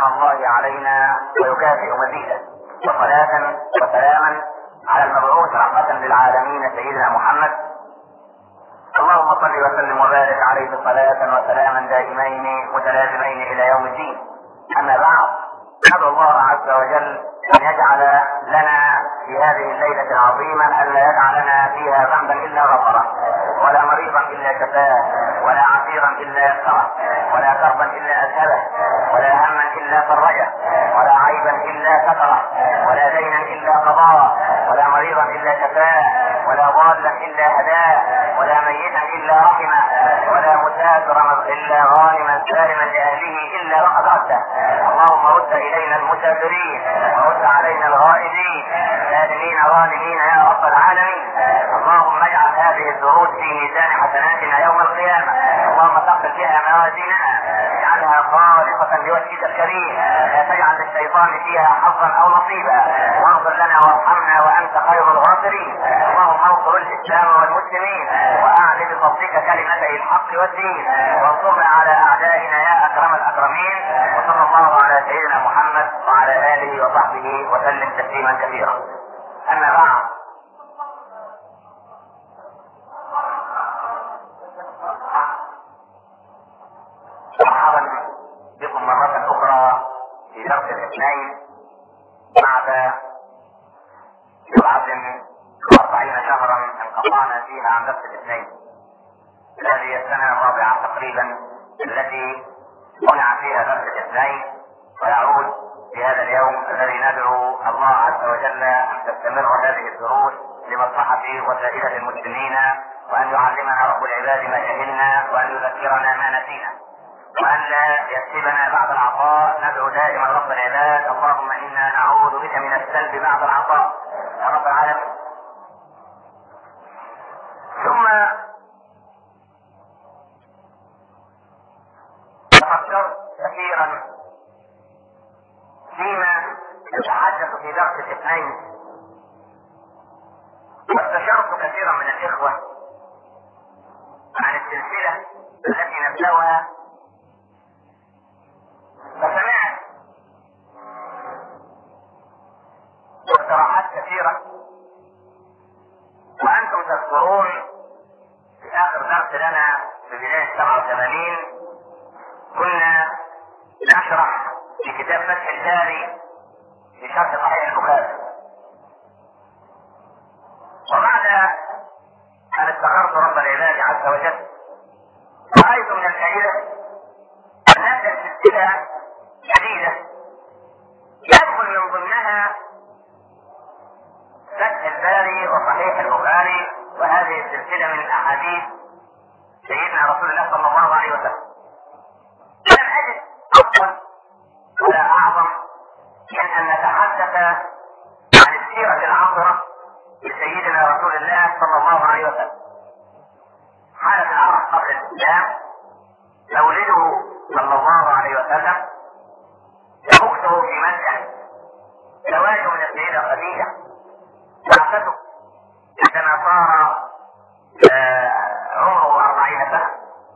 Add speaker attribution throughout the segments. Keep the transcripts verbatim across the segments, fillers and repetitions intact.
Speaker 1: الله علينا ويكافئ مزيدا، وصلاة وسلاما على المبعوث رحمة للعالمين سيدنا محمد. اللهم صل وسلم وبارك عليه صلاة وسلاما دائمين متلازمين الى يوم الدين. اما بعد، ندعو الله عز وجل ان يجعل لنا في هذه الليلة العظيمة الا يجعلنا فيها ذنبا الا غفره، ولا مريضا الا شفاه، ولا عسيرا الا يسره، ولا كربا الا اذهبه، ولا هما الا فرجه، ولا عيبا الا ستره، ولا دينا الا قضاه، ولا مريضا الا شفاه، ولا ضالا الا هداه، ولا ميتا الا رحمه، ولا مسافرا الا غانما سالما لاهله الا وقد رده. اللهم رد الينا المسافرين ورد علينا الغائبين سالمين غانمين يا رب العالمين. اللهم اجعل هذه الدروس في ميزان حسناتنا يوم القيامه. اللهم ثقل بها موازيننا، اجعلها خالصة لوجهك الكريم، لا تجعل للشيطان فيها حظا او نصيبا. واغفر لنا وارحمنا وانت خير الغافرين. اللهم انصر الاسلام والمسلمين واعل بفضلك كلمتي الحق والدين، وانصرنا على اعدائنا يا اكرم الاكرمين. وصلى الله على سيدنا محمد وعلى اله وصحبه وسلم تسليما كثيرا. اما بعد، مرحبا بكم مرة أخرى في درس الاثنين بعد سبعة وأربعين شهرا انقطعنا فيها عن درس الاثنين. هذه السنة الرابعة تقريبا التي منع فيها درس الاثنين، ويعود في هذا اليوم الذي ندعو الله عز وجل أن تستمر هذه الدروس لمصلحة وسائر المسلمين، وأن يعلمنا رب العباد ما جهلنا، وأن يذكرنا ما نسينا، وأن لا يكسبنا بعد العطاء. ندعو دائما رب العباد: اللهم إنا نعوذ بك من السلب بعد العطاء يا رب العالمين. ثم تفكرت كثيرا فيما يتحدث في درس الاثنين، واستشرت كثيرا من الإخوة عن السلسلة التي نبدأها، فسمعت اقتراحات كثيرة. وأنتم تذكرون في آخر درس لنا في بداية سبعة وثمانين كنا نشرح في كتاب فتح الباري في شرح صحيح البخاري، وبعد أن استغرت رب العباد عز وجل رأيت من الفائدة أن نبدأ سلسلة جديدة يدخل من ضمنها فتح الباري وصحيح البخاري، وهذه السلسلة من أحاديث سيدنا رسول الله صلى الله عليه وسلم. لم أجد أفضل ولا أعظم من أن نتحدث عن السيرة العطرة لسيدنا رسول الله صلى الله عليه وسلم. حالة العرب قبل الإسلام، مولده صلى الله عليه وسلم، مكثه في مكة، زواجه من السيدة خديجة، بعثته عندما صار عمره أربعين سنة،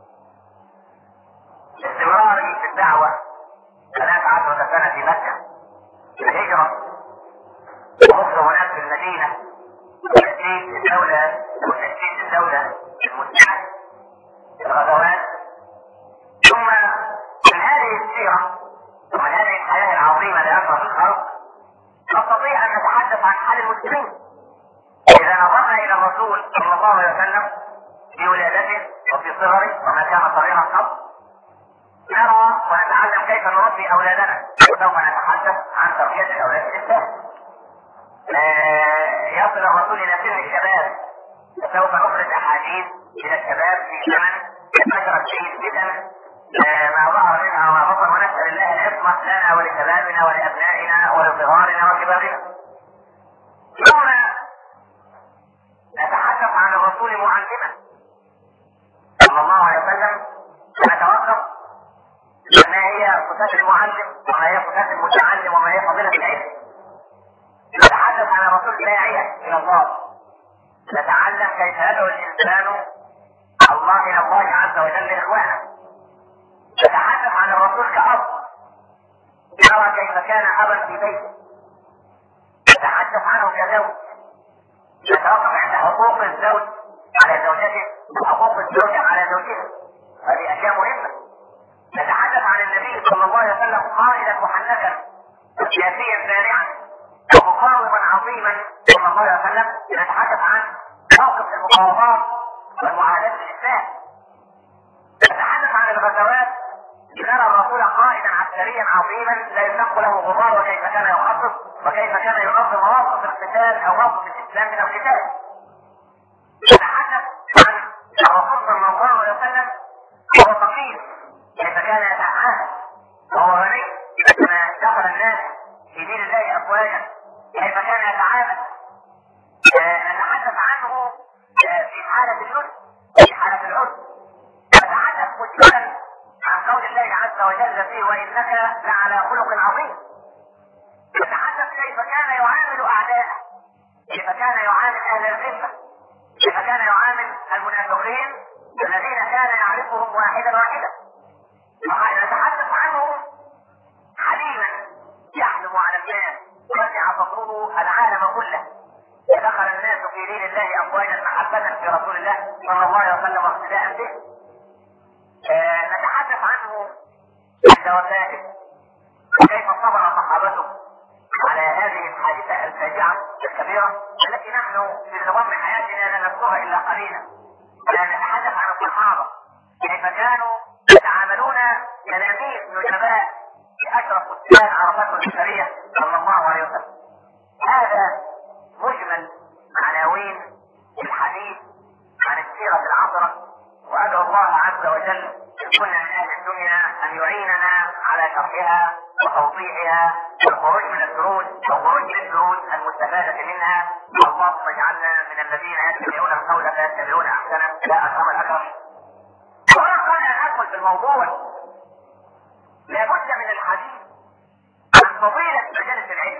Speaker 1: استمراره في الدعوة ثلاث عشرة سنة في مكة، الهجرة، ومكثه هناك في المدينة، وتأسيس الدولة وتأسيس الدولة المسلمة، الغزوات. ثم من هذه السيرة ومن هذه الحياة العظيمة لأشرف الخلق نستطيع أن نتحدث عن حال المسلمين. إذا نظرنا إلى الرسول صلى الله عليه وسلم في ولادته وفي صغره وما كان صغيرا قبل، نرى ونتعلم كيف نربي أولادنا، وسوف نتحدث عن تربية الأولاد الإسلام. يصل الرسول إلى سن الشباب، فسوف نخرج أحاديث إلى الشباب في زمن انتشرت فيه الفتن ما ظهر منها وما بطن، ونسأل الله العصمة لنا ولشبابنا ولأبنائنا ولصغارنا وكبارنا. ثم نتحدث عن الرسول معلما صلى الله عليه وسلم، ونتوقف ما هي صفات المعلم وما هي صفات المتعلم وما هي فضيلة العلم. نتحدث عن الرسول داعية إلى الله، نتعلم كيف يدعو الإنسان الله إلى الله عز وجل إخوانا. نتحدث عن الرسول كأب نرى كيف كان ابا في بيته نتحدث عنه كزوج، نتوقف عند حقوق الزوج على زوجته وحقوق الزوجة على زوجها، هذه اشياء مهمة. نتحدث عن النبي صلى الله عليه وسلم قائدا محنكا سياسيا بارعا ومقاوما عظيما صلى الله عليه وسلم. نتحدث عن موقف المقاومات والمعاداة الاسلام. نتحدث عن الغزوات، نرى الرسول قائدا عسكريا عظيما لا يشق له غبار، وكيف كان يخطط وكيف كان ينظم مواقف القتال او موقف الاسلام من القتال. نتحدث عن الرسول صلى الله عليه وسلم وهو فقير كيف كان يتعاهد، وهو غني كما دخل الناس في دين الله افواجا كيف كان يتعامل. نتحدث عنه في حالة الجد في حالة العسر. نتحدث مجملا عن قول الله عز وجل فيه وانك لعلى خلق عظيم. نتحدث كيف كان يعامل اعداءه، كيف كان يعامل اهل الذمه، كيف كان يعامل المنافقين الذين كان يعرفهم واحدا واحدا. نتحدث عنه حليما يحلم على الناس وسع فضله العالم كله، ودخل الناس في دين الله افواجا محبه في رسول الله صلى الله عليه وسلم واقتداء به. آه نتحدث عنه عند وفاته وكيف صبر صحابته على هذه الحادثه الفاجعه الكبيره التي نحن في نظام حياتنا لا نذكرها الا قليلا. نتحدث عن الصحابه كيف كانوا يتعاملون كالامير نجباء باشرف بستان عرفته البشريه صلى الله عليه وسلم. هذا مجمل عناوين الحديث عن السيره العطره، وادعو الله عز وجل ان كنا من اهل الدنيا ان يعيننا على شرحها وتوضيحها والخروج من الدروس والخروج من الدروس المستفاده منها. اللهم اجعلنا من الذين يتبعون القول فيتبعون احسنه. لا اكرم الاكرم. وأنا قبل ان ادخل في الموضوع لابد من الحديث عن فضيله مجالس العلم.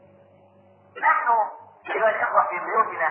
Speaker 1: نحن ايها الاخوه في بيوتنا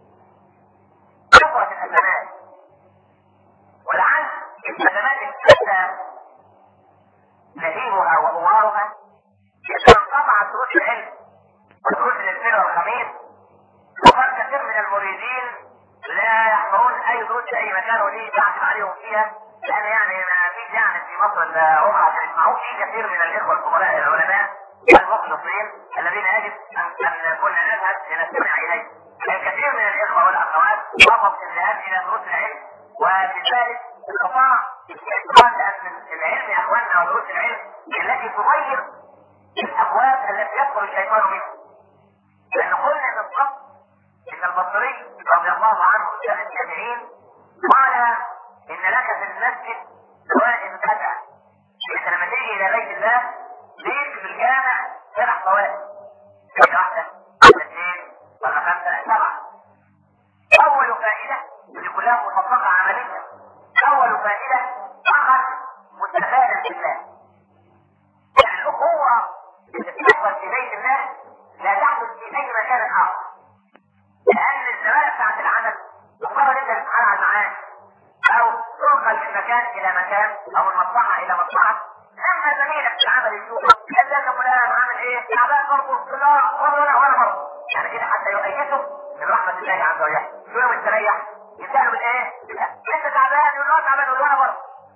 Speaker 1: كثرت الازمات، ولعل الازمات الكثيره نهيبها وأوارها إذا انقطعت دروس العلم ودروس الاثنين والخميس، وقد كثير من المريدين لا يحضرون أي دروس في أي مكان ودي تعتب عليهم فيها، لأن يعني ما فيش يعني في مصر إلا هم عشان يسمعوه. في كثير من الإخوة الفضلاء العلماء المخلصين الذين يجب أن كنا نذهب لنستمع إليه. الكثير من الإخوة والأخوات رفض الذهاب إلى دروس العلم، وبالتالي استطاع استطاعت من العلم يا اخواننا ودروس العلم التي تغير الابواب التي يدخل الشيطان منها. لان قلنا من قبل ان البصري رضي الله عنه سنه التابعين قال ان لك في المسجد فوائد سبعه. انت لما تيجي الى بيت الله ليك في الجامع سبع فوائد، فائده واحده ولا اثنين ولا خمسه؟ سبعه. اول فائده اللي كلها مطبقه عمليه، اول فائده فقط مستفادا بالله. يعني الاخوه اللي بتحصل في بيت الله لا تحدث في اي مكان اخر، لان الزماله بتاعت العمل مجرد انت تتعامل معاه او تنقل من مكان الى مكان او من مصلحه الى مصلحه، لما زميلك في العمل يشوفك انت انت فلان عامل ايه؟ تعبان برضه لا ولا وانا برضه، يعني كده حتى يؤيده من رحمه الله عز وجل. شو يوم تريح يبدأوا بالايه؟ انت تعبان يقول له تعبان يقول له انا برضه.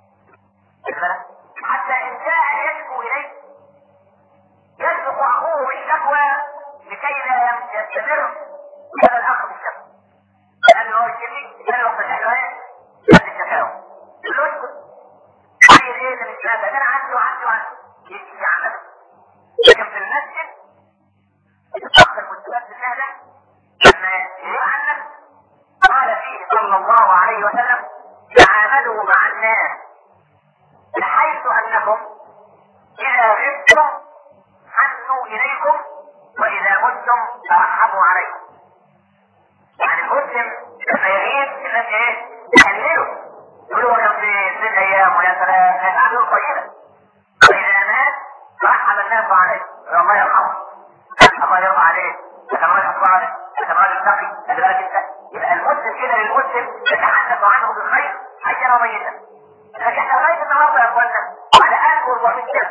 Speaker 1: حتى ان جاء يشكو اليه يسبق اخوه بالشكوى لكي لا يستمر هذا الاخ بالشكوى. لانه هو يشكي كان وقت الشكوى ايه؟ هذه الشكاوى. يقول له اسكت. عايز ايه ده مش نافع؟ انا عندي وعندي وعندي. يشكي عن نفسه. لكن في المسجد الاخ المستفاد بالله ده لما يعنف قال فيه صلى الله عليه وسلم تعاملوا مع الناس بحيث انكم اذا غبتم حنوا اليكم واذا متم ترحموا عليكم. يعني المسلم لما يغيب الناس ايه؟ يهللوا يقولوا كم في ست ايام ولا ثلاث هيفعلوا طيبا، واذا مات ترحم الناس عليه الله يرحمه الله يرضى عليه كما راجل صالح كما راجل تقي. لذلك انت يبقى المسلم كده للمسلم يتحدث عنه بالخير حيا وميتا. لكن احنا لغايه النهارده يا اخوانا على ألف وأربعمائة سنه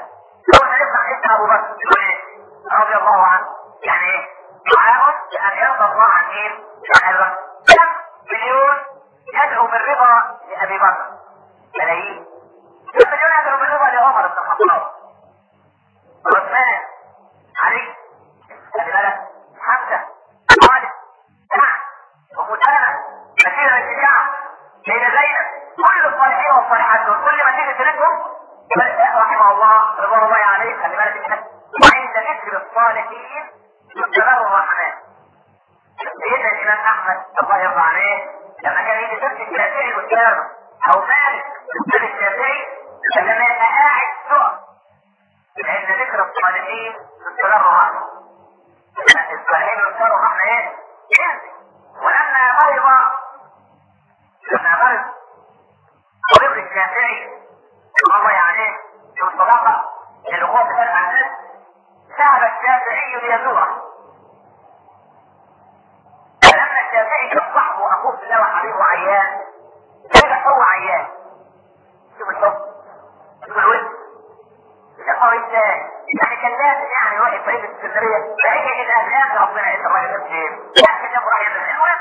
Speaker 1: لو نسمع اسم ابو بكر يقول ايه؟ رضي الله عنه. يعني ايه؟ يعاون بان يرضى الله عن مين؟ عن ابي بكر. كم مليون يدعو بالرضا لابي بكر؟ ملايين. كم مليون يدعو بالرضا لعمر بن الخطاب، عثمان، علي، خلي بالك، حمزه، خالد، سعد، ومسامه، كثير من الشجاعه، سيدة زينب، كل الصالحين والصالحات دول كل ما تيجي تلتهم رحمه الله رضوان الله عليه. خلي بالك انت، وعند ذكر الصالحين يستمر الرحمن. سيدنا الامام احمد الله يرضى عليه لما كان يجي سيره الشافعي قدامه او مالك قدام الشافعي لما يبقى قاعد سؤال، لان ذكر الصالحين يستمر الرحمه. الصالحين يستمر الرحمه ايه؟ ولما مرض لما مرض طبيب الشافعي الله عليه في الصداقه للقوه بتاعت الناس، ذهب الشافعي ليزوره. فلما الشافعي كان صاحبه اخوه في الله وحبيبه عيان، رجع هو عيان. شوف الحب، شوف الود، الشقاوي ازاي؟ يعني كان لازم يعني يروح يطيب الاسكندريه، فهي كده اهلاك ربنا يسر الراجل ده فين؟ لكن يوم راح يعمل المهم.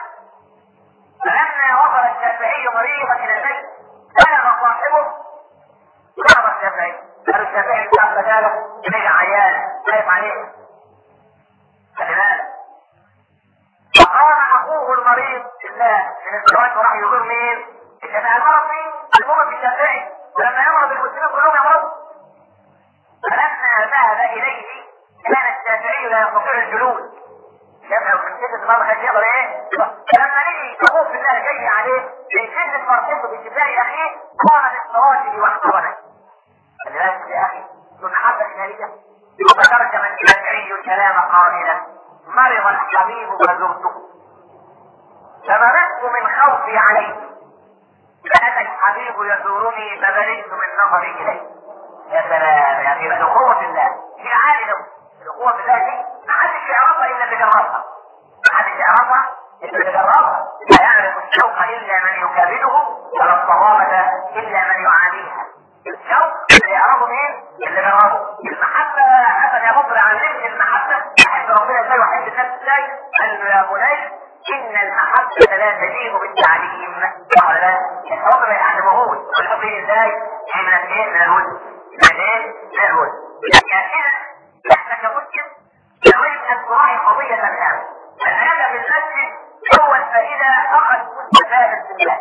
Speaker 1: فلما وصل الشافعي مريضا الى البيت بلغ صاحبه ضرب الشافعي، قال الشافعي بتاع بداله رجع عيان خايف عليه. خلي بالك. فقام اخوه المريض بالله من الزواج وراح يزور مين؟ الشافعي. المرض مين؟ المرض الشافعي، ولما يمرض المسلمين كلهم يمرضوا. فلما ذهب اليه كان الشافعي لا يستطيع الجلوس. الشافعي ومن شدة المرض كان يقدر ايه؟ فلما لقي اخوه في الله جاي عليه من شدة فرحته بشفاء اخيه قام من فراشه واحتضنه. خلي بالك يا اخي، من محبة النبي وترجم الشافعي الكلام قائلا: مرض الحبيب فزرته فمرضت من خوفي عليه، فاتى الحبيب يزورني فبلغت من نظري اليه. يا سلام يا اخي، الاخوة في الله في عالي له. الاخوة في الله دي ما حدش يعرفها الا اللي جربها، ما حدش يعرفها الا اللي جربها. لا يعرف الشوق الا من يكابده ولا الصوابة الا من يعانيها. الشوق اللي يعرفه مين؟ اللي جربه. المحبة حسن يا بطل علمني المحبة، احب ربنا ازاي واحب النفس ازاي؟ قال له يا بني ان المحبة لا تليق بالتعليم. ولا لا؟ الحب ما يعلمهوش. والحب ازاي؟ من الايه؟ من الود. من ايه؟ من الود. يعني كده نحن كمسلم نريد ان تراعي قضية الان. الادب المسجد هو الفائدة فقط مستفادة بالله.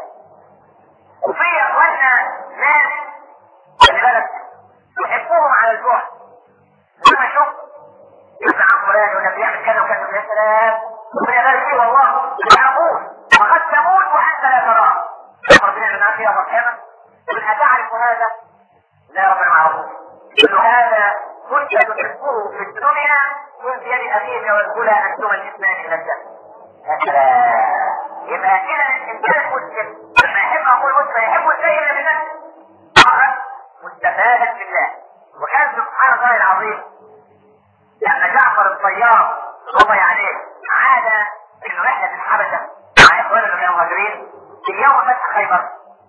Speaker 1: وفي اخواننا ناس خلي بالك يحبوهم على البعد. لما يشوف يسمع عن فلان ولا بيعمل كذا وكذا، يا سلام ربنا يبارك فيه والله يعرفون وقد تموت وانت لا تراه. ربنا يعمل فيها مرحبا. قل اتعرف هذا؟ لا ربنا ما يعرفوش. قل هذا كنت تحبه في الدنيا كنت يد ابيك والكلى انتما الاثنان الى الجنه. يا سلام. يبقى كده الانسان المسلم لما يحب اخوه المسلم يحبه ازاي؟ الا بنفسه فقط مستفادا بالله. وكان سبحان الله العظيم لما جعفر الطيار الله عليه عاد من رحله الحبشه مع اخوانه من المهاجرين في يوم فتح خيبر.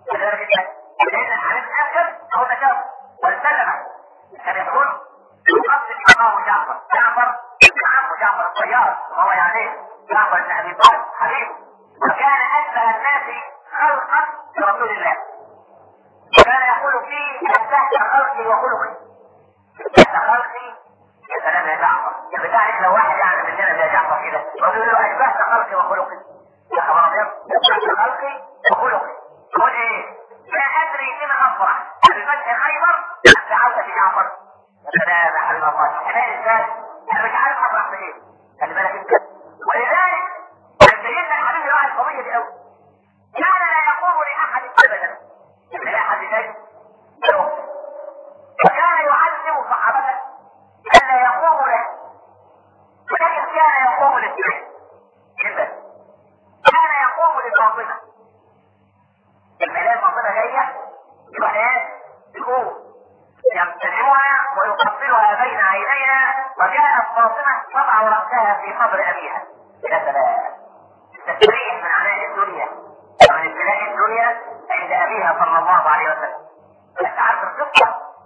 Speaker 1: لان الحديث الاخر هو تجاوز والسلم كان يقول يقصد امام جعفر جعفر عمه جعفر الطيار الله عليه جعفر بن ابي طالب حبيبه، وكان اشبه الناس خلقا برسول الله. وكان يقول فيه تحت خلقي وخلقي. تحت خلقي يا سلام يا جعفر. يا بتاعك لو واحد يعمل مننا زي جعفر كده ويقول له اشبهت خلقي وخلقي، يا خبر ابيض، تحت خلقي وخلقي. قول ايه؟ لا ادري لما افرح بفتح خيبر بعودة جعفر. يا سلام يا حبيب الله. انا انسان انا مش عارف افرح بايه. خلي بالك انت. ولذلك سيدنا الحبيب راعي القضيه دي قوي. كان لا يقوم لاحد ابدا لا احد شيء، وكان يعلم صحابته الا يقوم له، ولكن كان يقوم للسيد كذا. كان يقوم لفاطمه. الملاك فاطمه جايه يروح ايه؟ يقوم يمتلئها ويقبلها بين عينيها، وكانت فاطمه تضع راسها في صدر ابيها. يا سلام. تسريح من عناء الدنيا ومن ابتلاء الدنيا عند ابيها صلى الله عليه وسلم. انت عارف القصه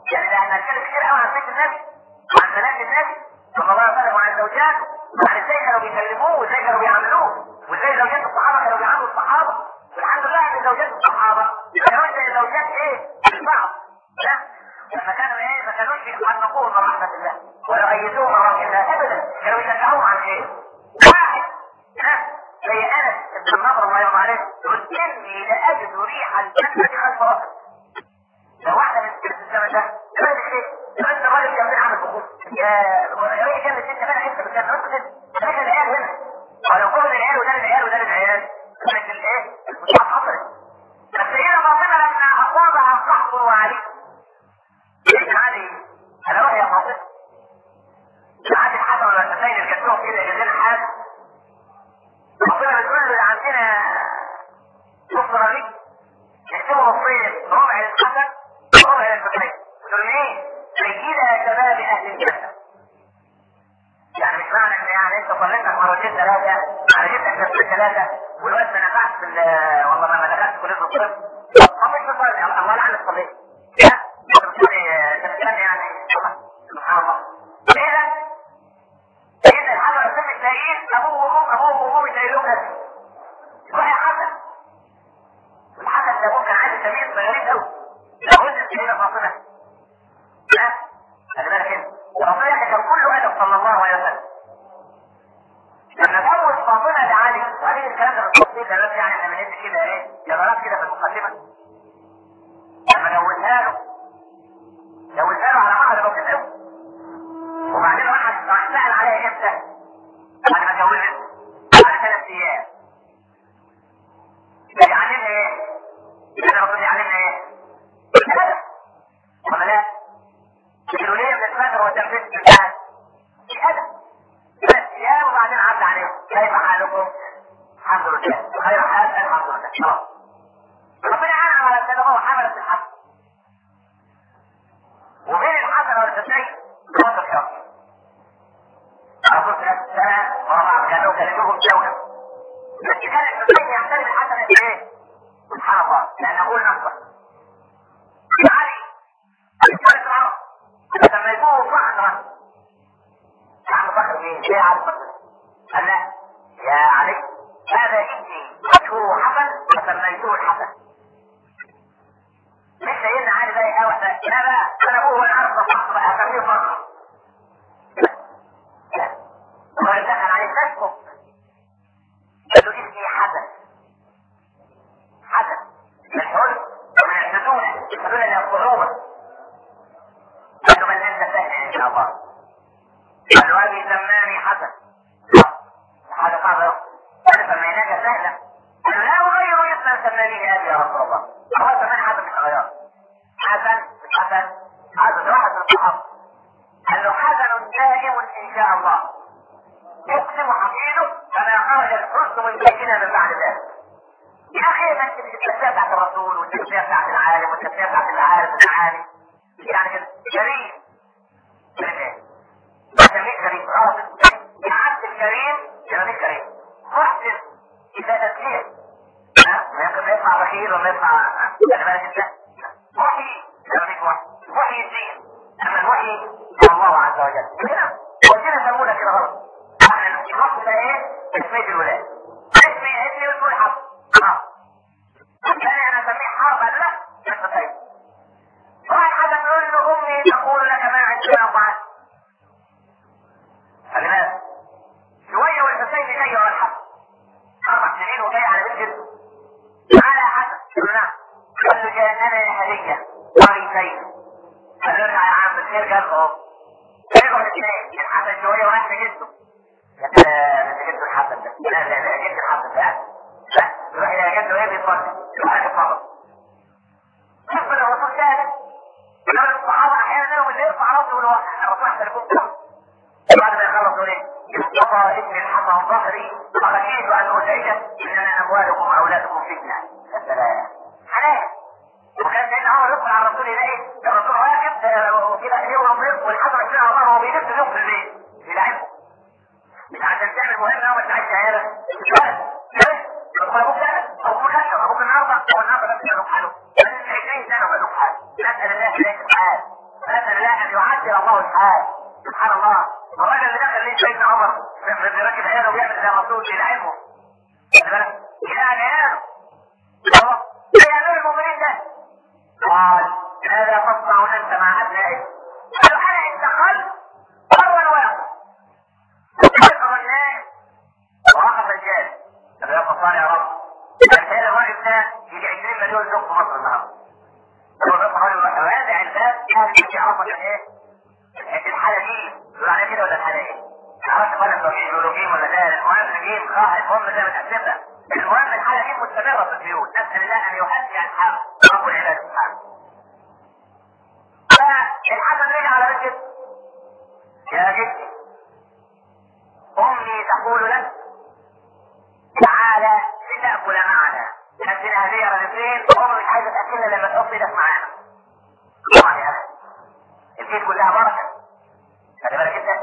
Speaker 1: يعني ده احنا هنتكلم كتير قوي عن سيد النبي وعن بنات النبي صلى الله عليه وسلم وعن زوجاته وعن ازاي كانوا بيكلموه وازاي كانوا بيعملوه وازاي زوجات الصحابه كانوا بيعاملوا الصحابه. والحمد لله ان زوجات الصحابه ما كانوش زي زوجات ايه؟ البعض. لا لما كانوا ايه؟ ما كانوش يحنقوهم من رحمه الله ولا يؤيدوهم من رحمه الله ابدا، كانوا يشجعوهم عن ايه؟ واحد زي انس بن النضر الله يرضى عليه يقول اني لاجد ريح الجنه خلف راسي. لو واحده من سكه الزمن ده تبقى ايه؟ تبقى الراجل كان بيعمل بخور يا راجل كان انت بقى انت بتعمل انت كده لكن العيال هنا ولو كل العيال وده العيال وده العيال كانت الايه؟ المصحف حصلت. بس هنا فاطمه لما اصابها القحط وعلي ايه علي؟ انا روح يا فاطمه عادي الحسن ولا الحسين اللي كتبوهم كده يجينا حاجه فاطمه بتقول له عندنا نص رغيف يكتبوا نصين ربع للحسن وربع للحسين. تقول مين؟ سيدة شباب اهل الجنه. يعني مش معنى ان يعني انت صليت لك مرتين ثلاثه على جبتك نفسك ثلاثه والوقت ما نفعش في والله ما دخلت كليه الطب ما فيش تصلي الله لعن الصلاه. لا بتصلي يعني سبحان الله. اذا اذا الحجر سمي التاريخ ابوه وامه ابوه وامه يتقالوا هذا روح يا حسن. والحسن ده ابوه كان عايز تمييز غريب قوي لو وزن سيدنا فاطمه. لا خلي بالك انت ربنا كان كله ادب صلى الله عليه وسلم. لما جوز فاطمه لعلي وعليه الكلام ده بالتفصيل ده بس يعني احنا بندي كده ايه جبرات كده في المقدمه. لما جوزها له جوزها له على مهر بسيط قوي وبعدين واحد راح سأل عليها امتى؟ بعد ما اتجوزت بعد ثلاث ايام. بيعلمها ايه؟ كان الرسول بيعلمها ايه؟ الادب ولا لا؟ يقولوا ليه بنتفاجئ وتنفيذ الامتحان؟ الادب. ثلاث ايام وبعدين عدى عليهم كيف حالكم؟ الحمد لله خير حال الحمد لله خلاص. ربنا عانى على السلامه وحملت الحق وبين الحسن والحسين خمس شهور. أقول ثلاث سنة وربع كانوا كلموهم دولة. بس كان الحسين يحترم الحسن ايه؟ سبحان الله لأن أقول نصر. علي كانت العرب سميتوه فخرا. يا عم فخر مين؟ ليه يا عم فخر؟ قال لا يا علي هذا ابني وجهه حسن فسميتوه الحسن. مش سيدنا علي بقى يقاوح ده لا بقى انا ابوه وانا عارف الصح بقى هسميه فخر. وقال دخل عليه تسكت قال له اسمي حسن حسن من الحلم ومن الحزونة الحزونة اللي الصعوبة. قال له بل انت سهل ان شاء الله. قال له ابي سماني حسن هذا صعب له قال سميناك سهلا. قال له لا اغير اسما سمانيه ابي يا رسول الله. هو سماني حسن مش غير حسن مش حسن هذا واحد من الصحابة. قال له حسن دائم ان شاء الله يقسم حقيقه فما خرج الحسن من بيتنا من بعد ذلك. يا اخي ما انت التسميه بتاعت الرسول والتسميه بتاعت العالم والتسميه بتاعت العارف المعاني يعني كده كريم كريم سميك كريم اه يا عبد الكريم سميك كريم محسن اذا تسميه ما يمكن يطلع بخيل ولا يطلع خلي بالك انت وحي سميك وحي وحي الدين اما الوحي هو الله عز وجل. هنا وكده سمونا كده غلط. الوقت ده ايه؟ تسمية الولاد. اسمي اسمي بتقول حرب. اه. الثاني انا اسميه حرب قال لا مش بطيب. واحد حدا يقول له امي تقول لك ما عندنا بعد. خلي بالك. شوية والحسين جاي ورا الحرب. اربع سنين وجاي على بيت جده. تعالى يا حسن. قال له نعم. قال له جاءنا هدية. طريقين. قال له ارجع يا عم بالخير قال له اهو. رجعوا الاثنين. الحسن شوية وراح لجده. يا كده جد الحسن ده لا لا لا جد الحسن ده لا يروح الى جده ايه بيتفرج يروح يتفرج. شوف الرسول شاهد لو الصحابه احيانا لهم اللي يرفع راسه والوقت الرسول احسن يكون كم بعد ما يخلص يقول ايه؟ اصطفى ابن الحسن ظهري فخشيت ان ازعجه انما اموالكم واولادكم فتنه. يا سلام حلال. وكان سيدنا عمر يدخل على الرسول يلاقي الرسول راكب وكده ايه ونظيف والحسن عشان على ظهره وبيلف يلف في البيت يلعبه. مش عشان تعمل مهمة وما تعيش عيالك. ليه؟ تقول ابوك ده ابوك مكشف ابوك النهارده هو النهارده بس يروح حاله. عشرين سنة وبقى له حاله. نسأل الله إليك الحال. نسأل الله ان يعدل الله الحال. سبحان الله، الراجل اللي دخل ليه سيدنا عمر راكب عياله وبيعمل زي الرسول بيلعبه. خلي بالك يلعب عياله. يا امير المؤمنين ده قال ماذا تصنع انت مع ابنائك؟ قالوا انا انتقلت اول واحد وكسر الناس ووقف الجاز. طب يا قصار يا رب، كان الراجل ده يجي عشرين مليون زوج في مصر النهارده. هو ده حوالي وازع الباب كان يعرفوا ايه الحاله دي يقول عليها كده ولا الحاله ايه؟ معرفش بقى توجيه بيولوجيم ولا ده، المهم جيم خاء المهم زي ما تحسبها. المهم الحاله دي مستمره في البيوت، نسال الله ان يحدي الحق رب العباد سبحانه. فالحسن رجع على رجل يا جدي امي تقول لك تعالى لتاكل معنا، نزل هديه رغيفين وامي مش عايزه تاكلنا لما تحط ايدك معانا. طبعا يا اخي البيت كلها بركه، خلي بالك انت.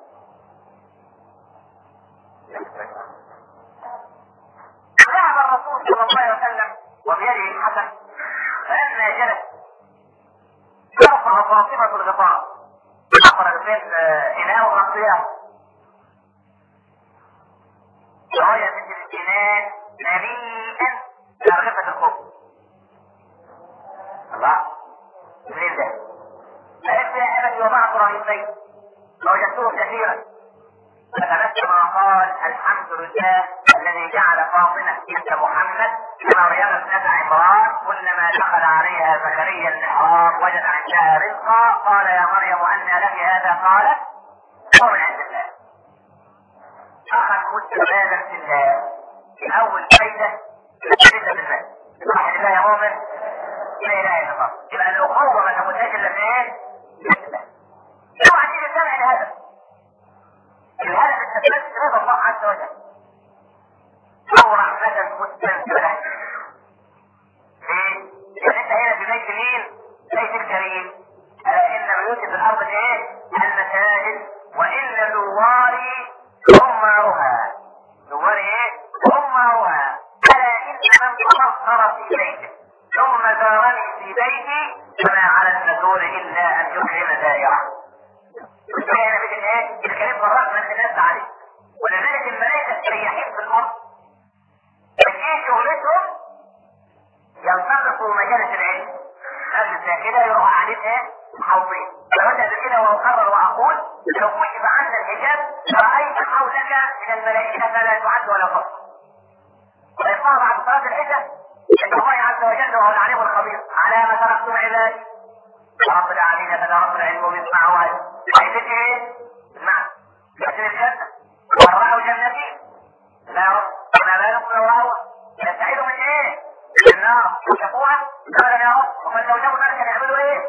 Speaker 1: ذهب الرسول صلى الله عليه وسلم وبيده الحسن، فلما جلس ترفع فاطمه الغطاء اخرج من اناء وغطياه وهي مثل الاناء مليئا بارغفه الخبز. الله منين ده؟ فقلت يا ابتي وضعت رهيبين فوجدته كثيرا، فتبسم وقال الحمد لله الذي جعل فاطمه بنت محمد كمريم ابنه عمران كلما دخل عليها زكريا المحراب وجد عندها رزقا قال يا مريم انى لك هذا؟ قالت هو من عند الله. اخذ مستفادا في الله في اول فايده ليس بالمال صح الله يا مؤمن لا اله الا الله. يبقى الاخوه ما تموتهاش الا بايه؟ بالله. اوعى تيجي تسمع الهدف، الهدف التثبيت رضا الله عز وجل او رحمه مستنزله. ليه؟ لان انت هنا في بيت مين؟ بيت الكريم. الا ان بيوت في الارض ايه؟ المساجد وان زواري عمارها. زواري ايه؟ عمارها. الا ان من تطهر في بيته ثم زارني في بيتي فما على الرسول الا ان يكرم دائره. هنا بيت الايه؟ الكريم مرات ما الناس عليه، ولذلك الملائكه السياحين في الارض في شغلتهم ينطلقوا مجالس العلم. ناس زي كده يروحوا قاعدين ايه؟ حوضين. لو انت قبل كده واقرر واقول لو كشف عنا الحجاب رايت حولك من الملائكه فلا تعد ولا تحصى. ويقال بعد صلاه العشاء ان الله عز وجل وهو العليم الخبير على ما تركتم عبادي رب العالمين تدارك العلم ويسمعوا عايزين ايه؟ اسمع عشان الجنه ورأوا جنتي لا رب ولا بالكم لو رأوا يستعيدوا من ايه؟ من النار وشقوها قال يا رب ومن لو جابوا ذلك يعملوا ايه؟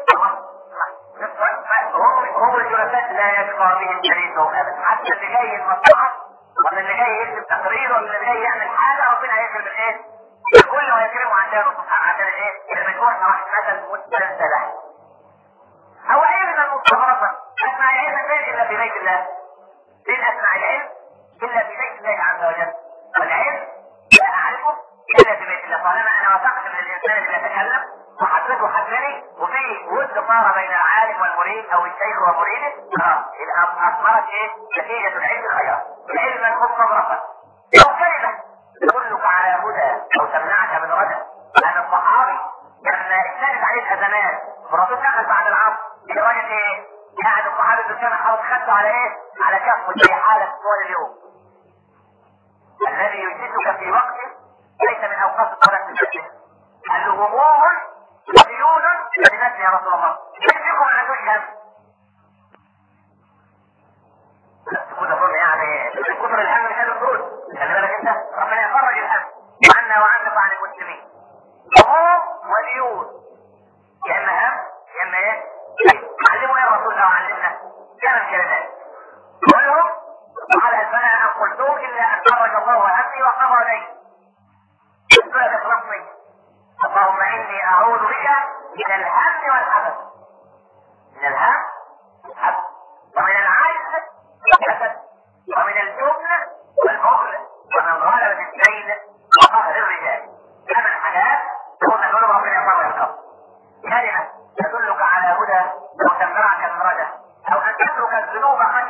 Speaker 1: هم الجلسات لا يشقى بهم جليسهم ابدا، حتى اللي جاي المصلحه ولا اللي جاي يكتب تقرير ولا اللي جاي يعمل حاجه ربنا هيكرم الايه؟ الكل ويكرمه عشانه سبحانه عشان ايه؟ المجموع رحمه مستنزله. هو ايه من المستغربه؟ اسمع العلم فين الا في بيت الله؟ فين اسمع العلم الا في بيت الله عز وجل؟ والعلم لا اعرفه الا في بيت الله. طالما انا وثقت من الانسان اللي يتكلم وحدثه حدثني وفي ود صار بين العالم والمريد او الشيخ ومريده اه يبقى اثمرت ايه؟ نتيجه العلم الخيرات. علما مستغربا او كلمه تدلك على هدى او تمنعك من ردى. لان الصحابي لما اشتدت عليه الازمات والرسول دخل بعد العصر الراجل ايه؟ قاعد الصحابي في الجامع حاطط خده على ايه؟ على كفه زي حالك طول اليوم. الذي يجلسك في وقت ليس من اوقات الصلاه في المسجد. قال له هموم وديون للناس يا رسول الله. كيف فيكم ان تشهد؟ تكون اظن يعني من كثر الهم مش هذا الخروج. خلي بالك انت ربنا يفرج الهم عنا وعنك وعن المسلمين. هموم وديون يا اما هم يا اما ايه؟ علموا يا رسول الله وعلمنا كم الكلمات كلهم قال فلا ان قلتم الا ان فرج الله همي وقضى لي. السوره تخلصني اللهم اني اعوذ بك من الهم والحزن. من الهم والحزن ومن العجز والحسد ومن الجبن والبخل ومن غلبة الدين وقهر الرجال. ثمان حاجات قلنا نقول ربنا يقرر القبر. كلمة تدلك على هدى وتم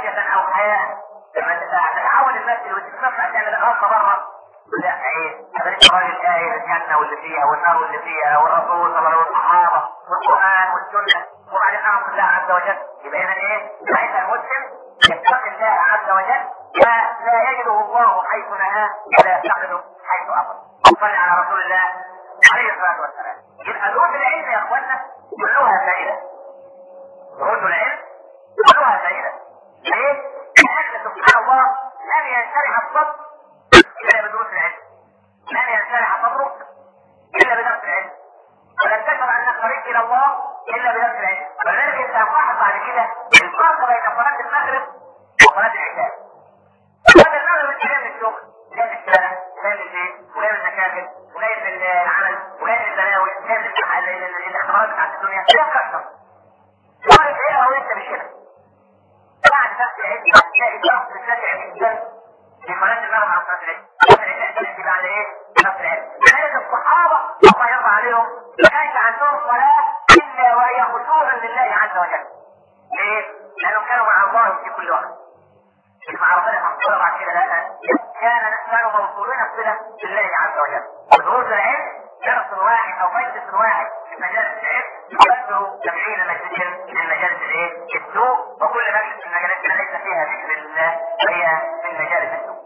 Speaker 1: خشيه او حياء لما تتعود المسجد وتتنفع تعمل غلطه بره لا ايه هذا الراجل قايل الجنه واللي فيها والنار واللي فيها والرسول صلى الله عليه وسلم والصحابه والقران والسنه وبعدين امر الله عز وجل يبقى هنا ايه؟ ساعتها المسلم يتقي الله عز وجل ولا يجده الله حيث نهاه ولا يفتقده حيث امر. صلى على رسول الله عليه الصلاه والسلام. يبقى دروس العلم يا اخوانا كلها فائده. دروس العلم كلها فائده. ليه؟ لان سبحان الله لم ينشرح الصدر الا بدروس العلم. لن ينشرح صدرك الا بدرس العلم. ولن تشعر ان الطريق الى الله الا بدرس العلم. ولذلك انت هتلاحظ بعد كده الفرق بين صلاه المغرب وصلاه العشاء. صلاه المغرب انت جاي من الشغل، جاي من الشارع، جاي من البيت، وجاي من المشاكل، وجاي من العمل، وجاي من البلاوي، جاي من الاختبارات بتاعت الدنيا، ده كسر. صلاه العشاء هو انت مش كده. بعد درس العلم هتلاقي شخص متسع جدا في صلاه المغرب على صلاه العشاء. صلاه العشاء تمشي بعد ايه؟ درس العلم. لذلك الصحابه الله يرضى عليهم ما كانش عندهم صلاه الا وهي خشوعا لله عز وجل. ليه؟ لانهم كانوا مع الله في كل وقت. مش مع ربنا محصوره بعد كده لا كان كانوا موصولين الصله بالله عز وجل. ودروس العلم درس واحد او مجلس واحد في مجالس العلم يكثر سبعين مجلسا من مجالس الايه؟ السوء وكل مجلس من المجالات ليس فيها ذكر الله وهي من مجالس السوء.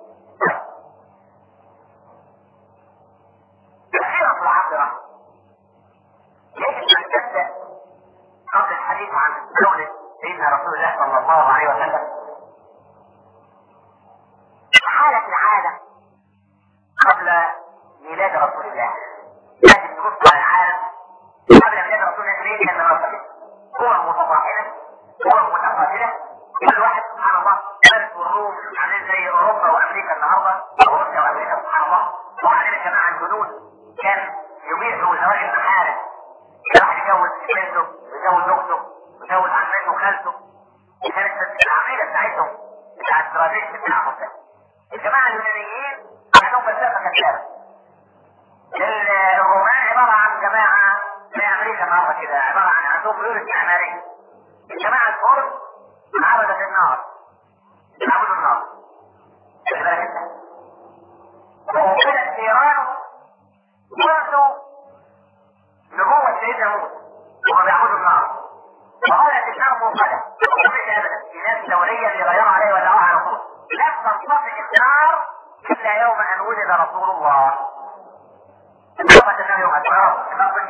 Speaker 1: الحيرة في العاقرة يجب ان تبدا قبل الحديث عن قول سيدنا رسول الله صلى الله عليه وسلم حالة العادة قبل ميلاد رسول الله. لازم تبص على العالم قبل ميلاد رسول الله ليه؟ لأن مرتبط قوى متطاحنة قوى متقاتلة كل واحد سبحان الله فارس والروم عاملين زي أوروبا وأمريكا النهارده وروسيا وأمريكا سبحان الله. وبعدين يا جماعة الجنود كان يبيعوا زواج المحارم. كان واحد يجوز بنته ويجوز أخته ويجوز عمته وخالته. كانت العقيدة بتاعتهم بتاعت الترابيزة بتاعهم ده. الجماعة اليونانيين عندهم فلسفة كذابة. الرومان عبارة عن جماعة زي أمريكا النهارده كده عبارة عن عندهم ميول استعمارية. الجماعة الفرس عبدت النار. عبدوا النار. خلي بالك انت. وكده إيران ورثوا نبوة سيدنا موسى وهم بيعبدوا النار. وقالت النار موقدة. ومش أبدا. في ناس دولية بيغيروا عليه ولا على رسول. لا تنطفئ النار إلا يوم أن ولد رسول الله. انطفت النار يوم النار.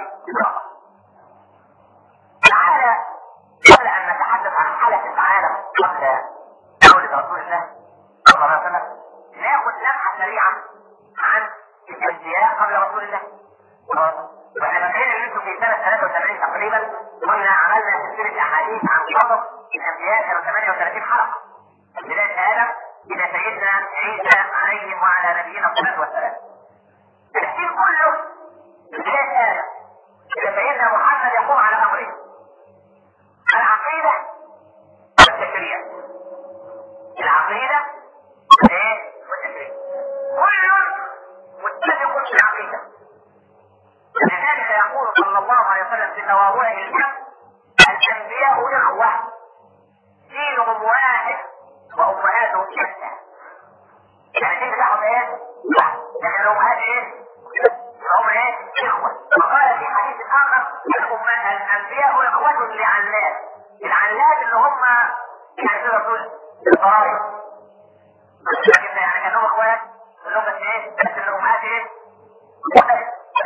Speaker 1: تعالى قبل أن نتحدث عن حالة العالم قبل ولد رسول الله صلى الله عليه وسلم ناخذ لمحة سريعة عن الأنبياء قبل رسول الله. واحنا فاكرين ان انتم في سنة ثلاثة وثمانين تقريبا كنا عملنا سلسلة أحاديث عن قصص الأنبياء كانوا ثمانية وثلاثين حلقة. بداية آدم إلى سيدنا عيسى عليه وعلى نبينا الصلاة والسلام. الدين كله من بداية آدم إلى سيدنا محمد يقوم على أمرين: العقيدة والتشريع. العقيدة والتشريع. كل متفق في العقيدة. لذلك يقول صلى الله عليه وسلم في تواضعه الكم: الأنبياء إخوة دينهم واحد وأمهاتهم شتى. يعني دين بتاعهم ايه؟ واحد. لكن الأمهات ايه؟ هم ايه؟ إخوة. وقال في حديث آخر: الأمهات الأنبياء إخوة لعلات. العلات اللي هم يعني كده تقول الضرائب. لكن يعني كانوا إخوات اللي هم ايه؟ بس الأمهات ايه؟ واحد.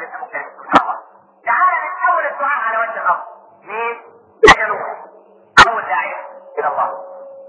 Speaker 1: تعالى نحول الدعاء على وجه الأرض. مين؟ يدعو. أول داعية إلى الله.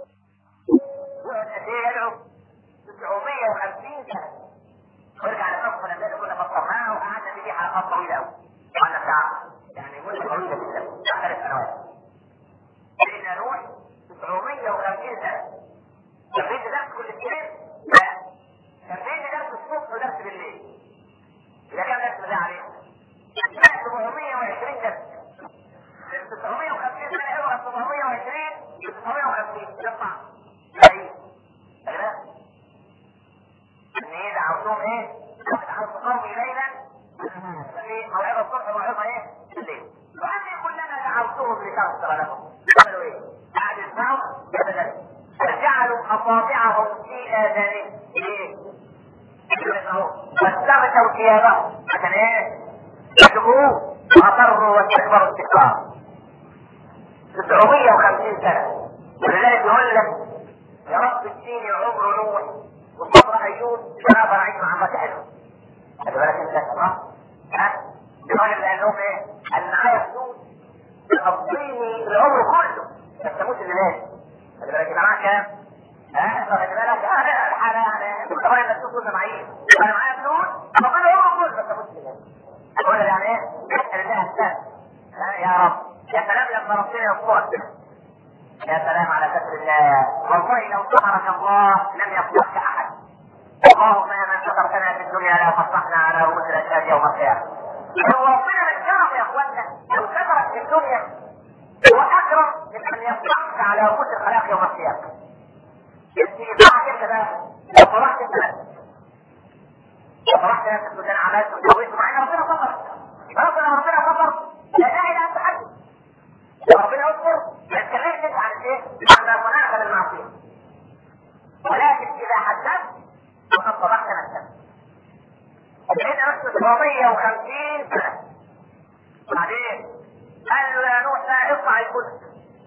Speaker 1: يدعو تسعمية وخمسين سنة. ورجع للنصف لما كنا فطرناه وقعدنا فيه حلقات طويلة أوي. قعدنا ساعة. يعني مدة طويلة جدا. ثلاث سنوات. سيدنا نوح تسعمية وخمسين سنة. كان بيدي درس كل اثنين؟ لا. كان بيدي درس الصبح ودرس بالليل. إذا كان درس بالله عليه. سبعمية وعشرين درس. تسعمية وخمسين سنة يبقى سبعمية وعشرين تسعمية وخمسين يطلع. أي. تمام؟ إن إيه دعوتهم إيه؟ دعوت قومي ليلا في موعظة الصبح وموعظة إيه؟ الليل. وأني كلنا دعوتهم لتغفر لهم. قالوا إيه؟ بعد الصوم أبدا. رجع جعلوا اصابعهم في اذانهم ليه؟ واستغشوا ثيابهم عشان ايه؟ يدعوه واصروا واستكبروا استكبار تسعمية وخمسين سنة. ولذلك يقول لك يا رب اديني عمر نوح وصبر ايوب وانا برعيش مع الله حلو. خلي بالك انت ها؟ ها؟ يقول لانهم ايه؟ ان معايا فلوس تقضيني العمر كله بس تموت اللي لازم. خلي بالك يبقى معاك كام؟ ها؟ خلي بالك اه الحالة يعني انت طبعا انك تكون معين انا معايا فلوس تقضيني العمر كله بس تموت اللي لازم. اقول يعني ايه؟ اسال الله السلام. يا رب يا سلام لما ربنا يقولك يا سلام على ستر الله. والله لو سحرك الله لم يفضحك احد. اللهم يا من سترتنا في الدنيا لا تفضحنا على رؤوس الاشهاد يوم القيامه. لو ربنا مجرم يا اخوانا لو سترك في الدنيا هو اكرم من ان يفضحك على رؤوس الخلائق يوم القيامه. يفضحك انت بقى لو فرحت انت نفسك لو فرحت نفسك وكان عملت وسويت مع ان ربنا سترك ربنا ربنا ستر لا داعي لان تحدث. ربنا يذكر ما يتكلمش انت عن الايه؟ عن ما منعك للمعصيه. ولكن اذا حدثت فقد طبعت نفسك. لقينا نفسه سبعمية وخمسين سنه. بعدين قال له يا نوح لا اطلع الفلك.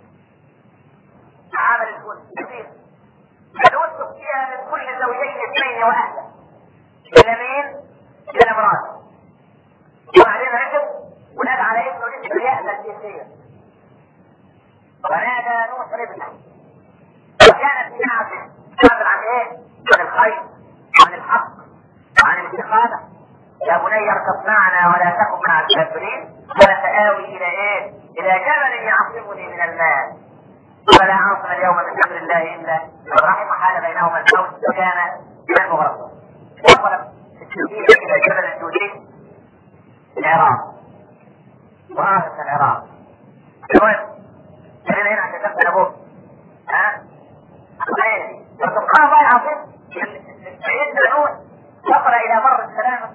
Speaker 1: عمل الفلك كثير. فنوسك فيها من كل زوجين اثنين واهلا. الى مين؟ الى امراته. وبعدين ركب ونادى على ابنه لسه يأذن الجنسية. ونادى نوح ابنه وكانت في نعمه تعبر عن ايه؟ عن الخير عن الحق عن الاستقامه. يا بني اركب معنا ولا تكن مع الكافرين ولا تآوي الى ايه؟ الى جبل يعصمني من الماء ولا عاصم اليوم من امر الله الا من رحم حال بينهما الموت وكان من المغرقين. وصل السفينه الى جبل الجودين في العراق وآخر العراق. المهم خلينا هنا عشان تبقى ابوك ها؟ طيب فسبحان الله العظيم سيدنا نوح وصل الى بر السلامه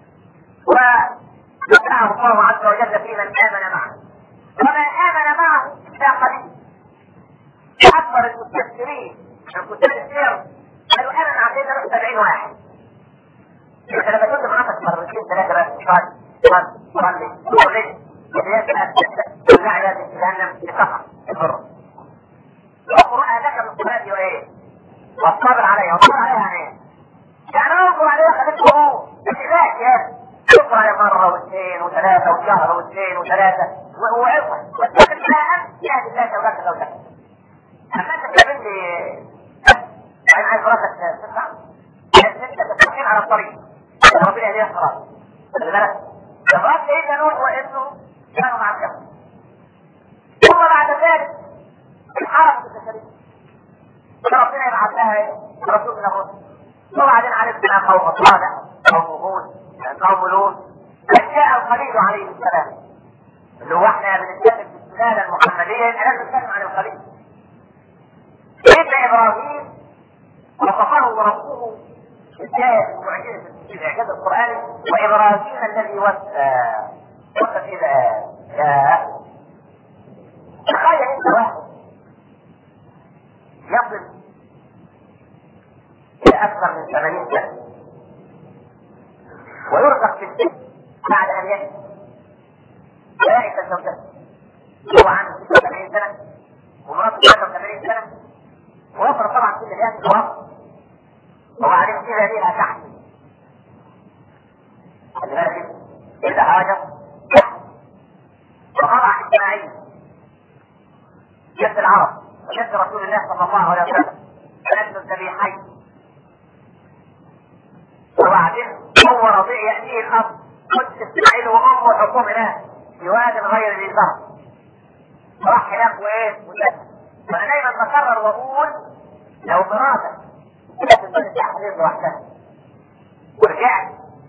Speaker 1: ودفعه الله عز وجل في من امن معه وما امن معه الا قليل. اكبر المستكبرين من كتاب السير قالوا امن مع سيدنا نوح سبعين واحد. انت لما كنت معاك مرتين ثلاثه بس صلي صلي صلي صلي واللعنه في جهنم بسفر الحر. وقرأ ذكر الصلاة وايه؟ والصبر عليها والصبر عليها يعني ايه؟ يعني انظر عليها خليته هو اتفاق يا اصبر عليها مرة واثنين وثلاثة وشهر واثنين وثلاثة وعصر والتقل لها انت يهدي ثلاثة وثلاثة وثلاثة. اما انت تعمل لي انا عايز راسك تسمع انت تستقيم على الطريق ربنا يهديها الصراط. خلي بالك الرب سيدنا نوح وابنه كانوا مع الكفر. ثم بعد ذلك الحرم البشرية ربنا يبعث لها رسول من الرسل. وبعدين عرفنا قوم صالح قوم هود قوم لوط جاء الخليل عليه السلام اللي هو احنا بنتكلم في السلاله المحمديه احنا بنتكلم عن الخليل. سيدنا ابراهيم وصفه ربه بالآية المعجزة في الإعجاز القرآني وإبراهيم الذي وفى وفى إذا جاء. تخيل أنت واحد يصل إلى أكثر من ثمانين سنة ويرزق في السجن بعد أن يأتي ذلك الزوجات هو عنده ستة وثمانين سنة ومراته ثلاثة وثمانين سنة ويفرض طبعا كل الناس الوقت وبعدين كده ليها تحت. خلي بالك إذا هاجر وقطع إسماعيل جد العرب وجد رسول الله صلى الله عليه وسلم فنجد الذبيحين وبعدين هو رضيع يأتيه الأرض قدس إسماعيل وأمه حكوم هناك في واد غير ذي زرع راح هناك وإيه وسلم. فأنا دايما بكرر وأقول لو مراتك لازم تستحضر لوحدها ورجعت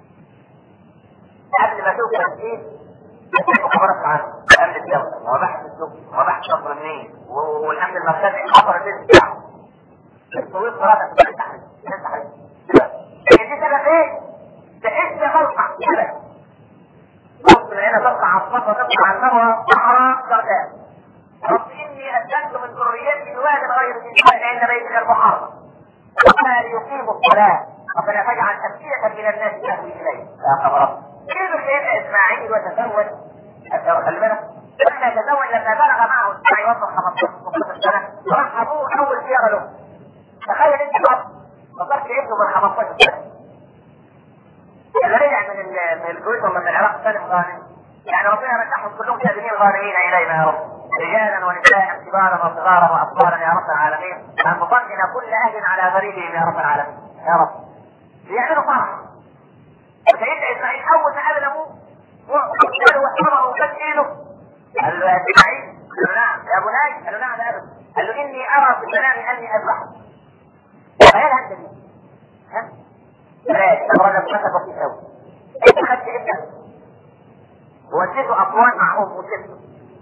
Speaker 1: قبل ما توصل الدين تكون خبرت عنه امن الدوله وبحث السجن وبحث شطر النيل والامن المركزي خبر الدين بتاعه الطويل صراحه تستحضر تستحضر هي دي سبب ايه؟ تحس موقع كده مصر هنا تقطع على الصفا تقطع على المروه صحراء سوداء. رب اني اسكنت من ذريتي بواد غير ذي قال ان بيتك المحرم وقال ليقيموا الصلاه ربنا تجعل أفئدة من الناس تهوي إليه. يا خبر كيف سيدنا إسماعيل وتزوج خلي بالك لما يتزوج لما بلغ معه إسماعيل وصل خمستاشر سنة راح أبوه أول زيارة له. تخيل أنت بقى وصلت ابنه من خمستاشر سنة اللي رجع من من الكويت ولا من العراق سالم غانم يعني ربنا يمنحهم كلهم سالمين غانمين إلينا يا رب رجالا ونساء كبارا وصغارا وأطفالا يا رب العالمين أن تطمئن كل أهل على غريبهم يا رب العالمين يا رب يعملوا فرح. وسيدنا اسماعيل اول ما قابل ابوه وقال واحترمه وكان ايده قال له يا اسماعيل قال له نعم يا بني قال له نعم يا ابي قال له اني ارى في المنام اني اذبحك. تخيل انت دي ها؟ لا الراجل مسكه في قوي انت خدت ابنك ووديته اسوان مع امه وسته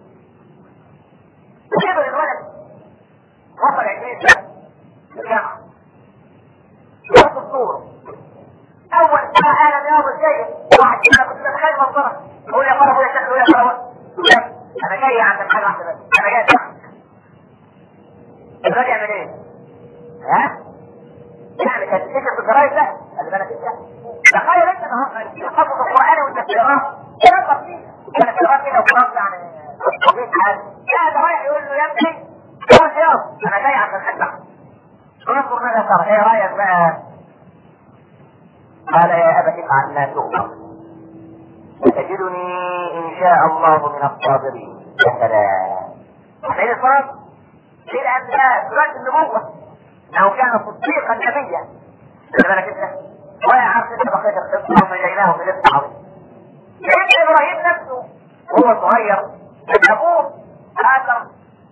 Speaker 1: وكبر الولد وصل عشرين سنه في الجامعه وصل الصوره اول ما انا بياض الجاي واحد كده كنت بتخيل منظره يقول يا فرح يا شيخ يا فرح انا جاي عند حاجه واحده بس انا جاي الراجل يعمل ايه؟ ها؟ يعني كانت تكتب في الجرايد ده خلي بالك انت تخيل انت اهو حفظ القران وانت بتقراه كده بسيط كانت تقراه كده وخلاص يعني بسيط حاجه لا ده رايح يقول له يا ابني قول يا انا جاي عشان اشجعك انظر ماذا صار ايه رايك بقى؟ قال يا ابت افعل ما تؤمر ستجدني ان شاء الله من الصابرين. يا سلام حين الصلاه في الانبياء سوره النبوه انه كان صديقا نبيا خلي بالك انت ولا عارف انت بقيه القصه ومجيناه من لسه عظيم. سيدنا ابراهيم نفسه وهو صغير كان ابوه اثر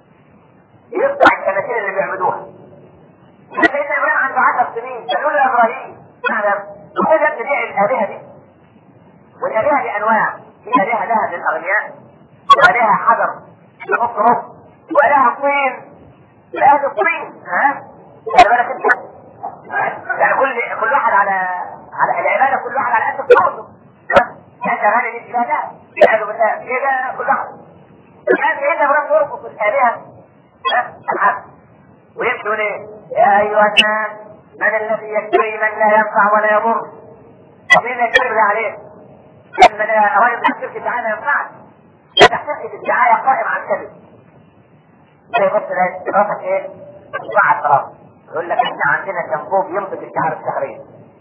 Speaker 1: يقطع التماثيل اللي بيعبدوها. سيدنا ابراهيم عنده عشر سنين قالوا له يا ابراهيم اعلم وكذا تبيع الالهه دي والالهه دي انواع في الهه لها للاغنياء والهه حجر لنص ربع والهه طين لاهل الطين ها خلي بالك انت يعني كل كل واحد على على العباده كل واحد على قد قوته ها انت غالي دي لا لا يعبدوا بالله كده كل واحد كان سيدنا ابراهيم يربط الالهه ها الحق ويبدو ليه يا ايها الناس من الذي يشتري من لا ينفع ولا يضر ومين يشتري عليه لما لا راجل تحقيق الدعايه ما ينفعش تحقيق الدعايه قائم على الكذب زي بص راسك ايه بعد راس يقول لك احنا عندنا شامبو بينضج الشعر الشهرين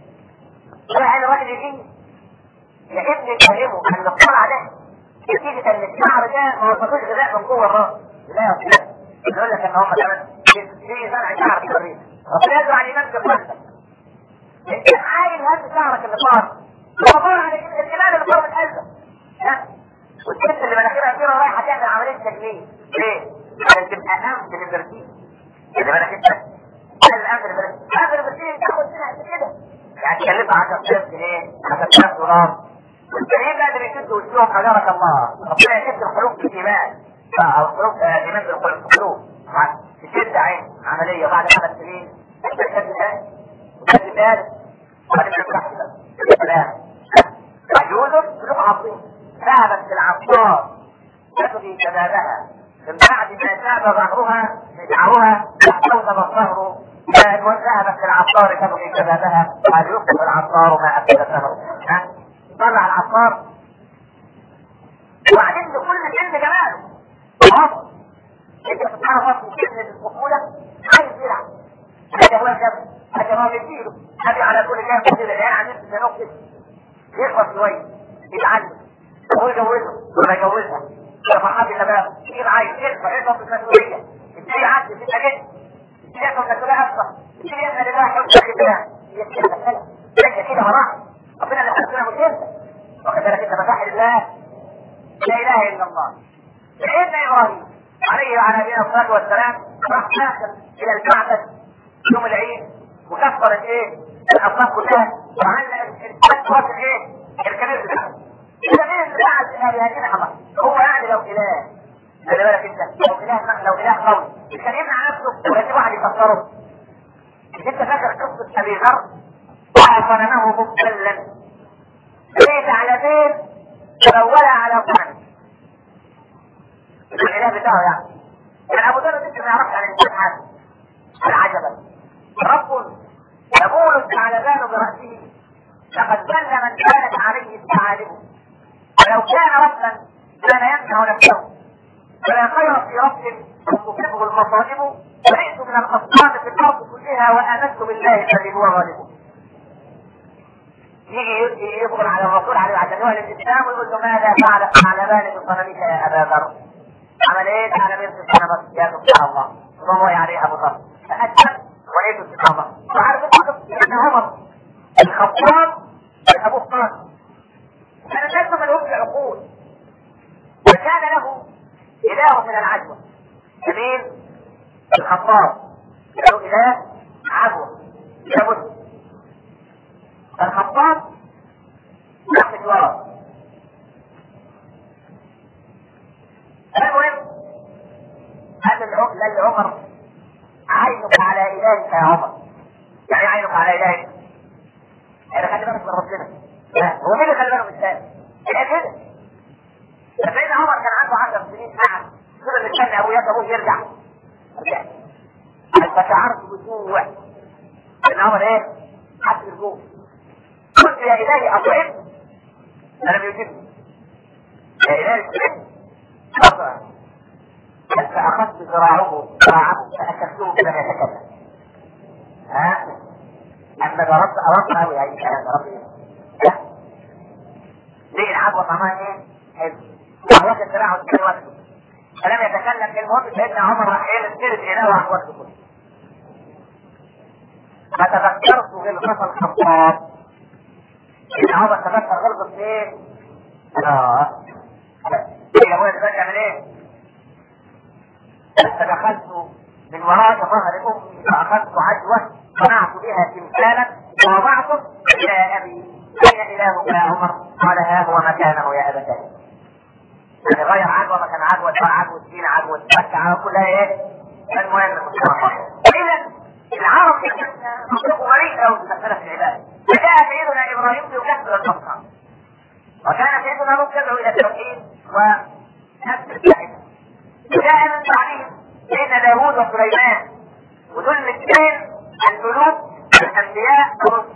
Speaker 1: يعني الراجل يجي يا ابني يفهمه ان الطلعه ده نتيجه ان الشعر ده ما وصلوش غذاء من جوه الراس لا يا استاذ يقول لك ان هم كمان في زرع شعر الشهرين ربنا يدعو على الإمام بقلبك انت عايل هذا شعرك اللي طار وطار على الإمام اللي طار من قلبك ها والست اللي مناخيرها كبيرة رايحة تعمل عملية تجميل ليه؟ عشان تبقى أنف للبرسيم اللي بالك انت الأنف للبرسيم الأنف للبرسيم تاخد سنة قد كده يعني تكلفها عشرة آلاف جنيه عشرة آلاف دولار والتانيين بقى اللي بيشدوا وشهم حجرك الله ربنا يشد القلوب في الإيمان أو القلوب الإيمان بالقلوب تشد عين عملية بعد خمس سنين تشد الآن وتشد الآن وبعد ما تفتح الآن عجوز قلوب عظيم ذهبت العطار تبغي شبابها من بعد ما ذهب ظهرها شعرها واستوضب الظهر ذهبت العطار تبغي شبابها قال يصبح العطار ما أكل ثمره ها طلع العطار وبعدين لكل سن جماله خلاص انت بتعرف اصل كلمه الطفوله عايز يلعب هذا هو الجبل هذا هو بيديله هذا على كل جانب كده العيال عن نفسه نقطه يخلص شويه يتعلم هو يجوزها ولا يجوزها فرحات الشباب يجيب عايز يرفع يرفع في المسؤوليه ازاي يعدي في الحاجات ازاي ياخد مسؤوليه اكثر ازاي يعمل لله حب الكلام هي كده مساله كده كده مراحل ربنا اللي خلقنا مشركه واخد بالك انت مساحل الله لا اله الا الله سيدنا ابراهيم عليه وعلى نبينا الصلاه والسلام راح داخل الى المعبد يوم العيد وكسر الايه الاصنام كلها وعلق الاسود الايه الكبير بتاعه الكبير بتاع الهاتين الله هو يعني لو اله خلي بالك انت لو اله لو اله قوي كان يمنع نفسه ولا واحد يفسره انت فاكر قصه ابي ذر وصنمه مبتلا بيت على بيت تلولا على صنم الاله بتاعه يعني كان ابو ذر لسه ما يعرفش عن الانسان حاجه عجبا رب يقول الثعلبان برأسه لقد ذل من كانت عليه الثعالب ولو كان ربا كان يمنع نفسه ولا خير في رب تصفه المصائب وليس من الاصنام في الارض كلها وامنت بالله الذي هو غالب. يجي يدخل على الرسول عليه عشان يعلن الاسلام ويقول له ماذا فعل ثعلبان بصنمك يا ابا ذر؟ عمل ايه ثعلبان بصنمك يا سبحان الله وهو عليه ابو ذر فاسلم وليس استقامه. وعارف ان عمر الخطاب ابو قاسم كان الناس ما لهمش عقول وكان له اله من العجوه جميل الخطاب له اله عجوه يا الخطاب ياخذ ورا. المهم قال لعمر عينك على الهك يا عمر. يعني عينك على الهك انا خلي بالك من ربنا. هو مين اللي خلي باله من الثاني؟ هي كده. فسيدنا عمر كان عنده عشر سنين قاعد كل اللي كان ابوه ابوه يرجع رجع فشعرت بجوع ان عمر ايه؟ حس بالجوع. قلت يا الهي اطعم فلم يجبني. يا الهي اطعم فاخذت ذراعه ذراعه فاكلته فلم يتكلم. ها؟ اما ضربت اردت قوي يعني كلام ربي ليه العدوى طعمها ايه؟ حلو. واخد ذراعه وكل وقته فلم يتكلم. المهم سيدنا عمر راح ايه نسير الاله وعن وقته كله. فتذكرت غلظة الخطاب. سيدنا عمر تذكر غلظة ايه؟ اه يا ابويا دلوقتي اعمل ايه؟ فدخلت من وراء ظهر امي فاخذت عجوه صنعت بها تمثالا ووضعته الى ابي اين الهك يا عمر؟ قال ها هو مكانه يا ابتاه. يعني غير عدوى مكان عدوى صار عدوى سكينه عدوى تفكع كلها ايه؟ المهم اذا العرب منطق غريب قوي في مساله العباده. فجاء سيدنا ابراهيم يكسر المصنع وكان سيدنا نوح يدعو الى التوحيد ونفس الكلمه. وجاء من بعدهم سيدنا داوود وسليمان ودول الاثنين الملوك الانبياء والرسل.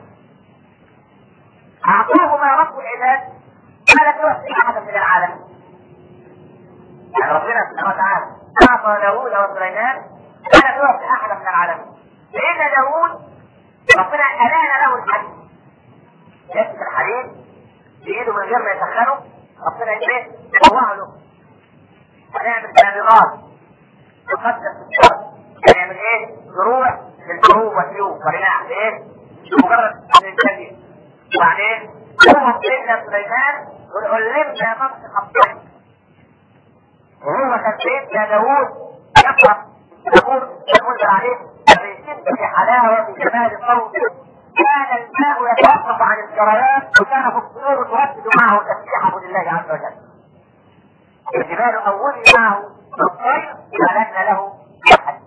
Speaker 1: اعطاهما رب العباد ما لم يعطي احدا من العالمين. يعني ربنا سبحانه وتعالى اعطى داوود وسليمان ما لم يعطي احدا من العالمين. سيدنا داوود ربنا الان له الحديد يمسك الحديد بايده من غير ما يسخنه ربنا ايه يطوع له ونعمل سابغات تقدس في الشر يعمل ايه دروع للحروب والسيوف ورماح لايه مجرد ان الجديد. وبعدين هو سيدنا سليمان علمنا منطق الطيب وهو كان سيدنا داوود يقرا يقول المنزل عليه في حلاوه في جمال الصوت كان الماء يتوقف عن الجريان وكان في الصدور تردد معه تسبيحه لله عز وجل. الجبال اولي معه الطير فلن له احد.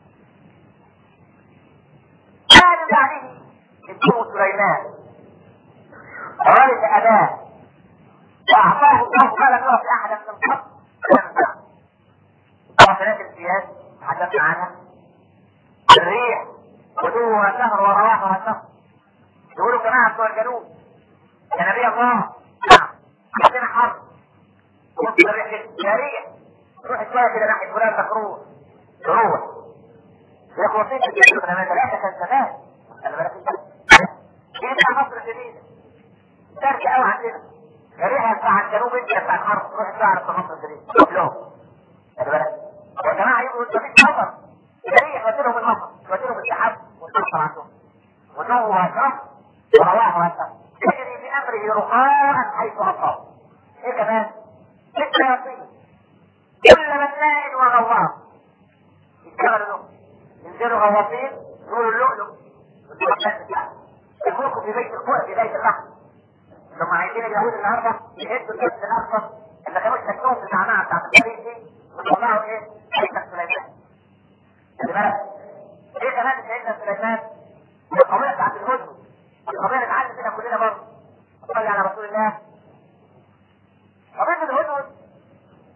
Speaker 1: كان بعده ابنه سليمان ورث اباه واعطاه الله ما لم يعطي احدا من الخلق ينفع. وثلاث السياس حدثنا عنها الريح غدوها شهر ورواحها شهر. يقولوا جماعه بتوع الجنوب يا نبي الله نعم عندنا حرب وقت الريح يا ريح روح شويه كده ناحيه فلان مكروه تروح يا اخي وصيت الجنوب انا ثلاثه كان زمان انا بالك دي بتاع مصر الجديده ترجع قوي عندنا يا ريح بتاع الجنوب انت بتاع الحرب روح شويه على مصر الجديده روح لهم خلي بالك يا جماعه يقولوا مفيش مطر يا ريح وديلهم المطر وديلهم السحاب والمطر عندهم ونوها شهر ورواحها شهر يجري بامره رخاء حيث اصاب. ايه كمان؟ الشياطين كل مناء وغواص يشتغلوا ينزلوا غواصين يقولوا اللؤلؤ يفوقوا في بيت الفوق في بيت البحر. ثم عايزين اليهود النهارده يهدوا الجبل الاقصى اللي كانوا يشتكوا في المعناعه بتاعت التاريخ دي وطلعوا ايه؟ سيدنا سليمان. خلي بالك ايه كمان سيدنا سليمان؟ القضيه بتاعت الهدهد القضيه اللي اتعلم فينا كلنا برضه صلي على رسول الله. قضيه الهدهد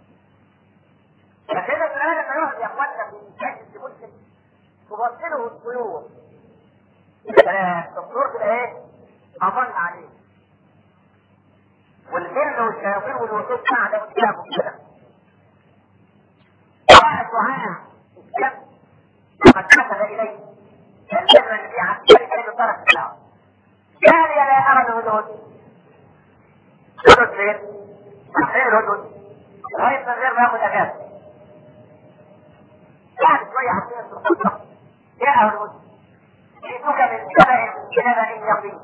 Speaker 1: فسيدنا سليمان لما يقعد يا اخوانا في مجلس مسلم تبص له الوصول قاعدة قدامه كده. جاء شعاع الشمس وقد حسب إليه الجبل الذي عسكري كي بالطرف بتاعه. قال يا لا أرى الهدود. هدود فين؟ فين الهدود؟ لغاية من غير ما ياخد أجازة. بعد شوية عطية في الخطة جاء الهدود. جئتك من سبأ بنبأ يقين.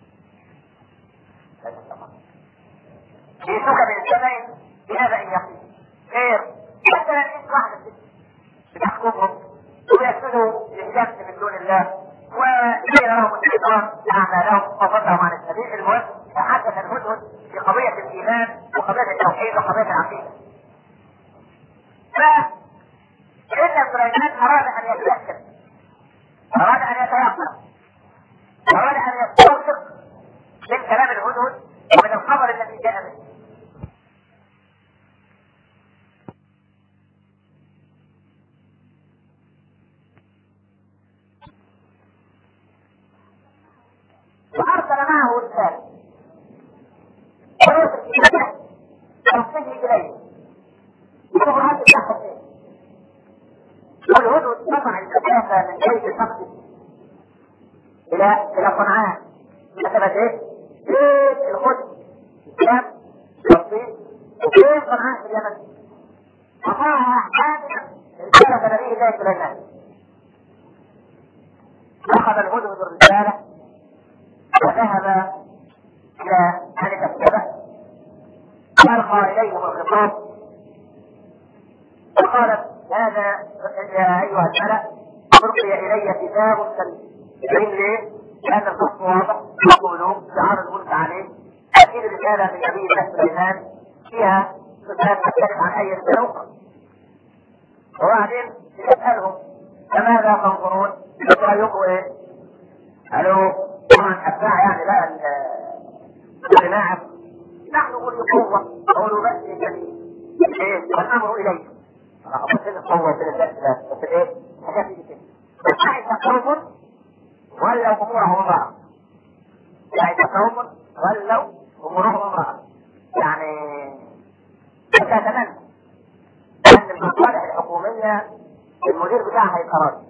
Speaker 1: جئتك من سبأ بنبأ يقين. خير. مثلا انت واحدة بتحكمهم ويسجدوا للشمس من دون الله وزين لهم الشيطان اعمالهم وصدهم عن السبيل. المهم تحدث الهدهد في قضية الايمان وقضية التوحيد وقضية العقيدة. فإن سليمان اراد ان يتأكد، اراد ان يتيقن، اراد ان يستوثق من كلام الهدهد ومن الخبر الذي جاء به. وارسل معه رسالة ويوصل اليه توصيه اليه يقول هذا الشخص ايه؟ والهدهد قطع المسافة من بيت المقدس الى الى صنعاء. مسافة ايه؟ بيت القدس الشام فلسطين وبين صنعاء في اليمن. وقعها احكام رسالة نبي الله سليمان. اخذ الهدهد الرسالة وذهب الى ملك السبأ والقى اليهم الخطاب وقالت هذا يا ايها الملأ القي الي كتاب سليم. ليه؟ لان الحكم واضح يقولون شعار الملك عليه. اكيد رسالة من نبي الله سليمان فيها صفات تختلف عن اي رسالة اخرى. وبعدين يسألهم فماذا تنظرون؟ رايكم ايه؟ قالوا طبعا اتباع يعني بقى الجماعة نحن نقول قوة قولوا بس كريم ايه والامر اليه. انا قلت لك قوة في الجسد بس ايه حاجات دي كده. فاذا قوم ولوا امورهم امرأة. فاذا قوم ولوا امورهم امرأة يعني انت اتمنى ان المصالح الحكومية المدير بتاعها يبقى راجل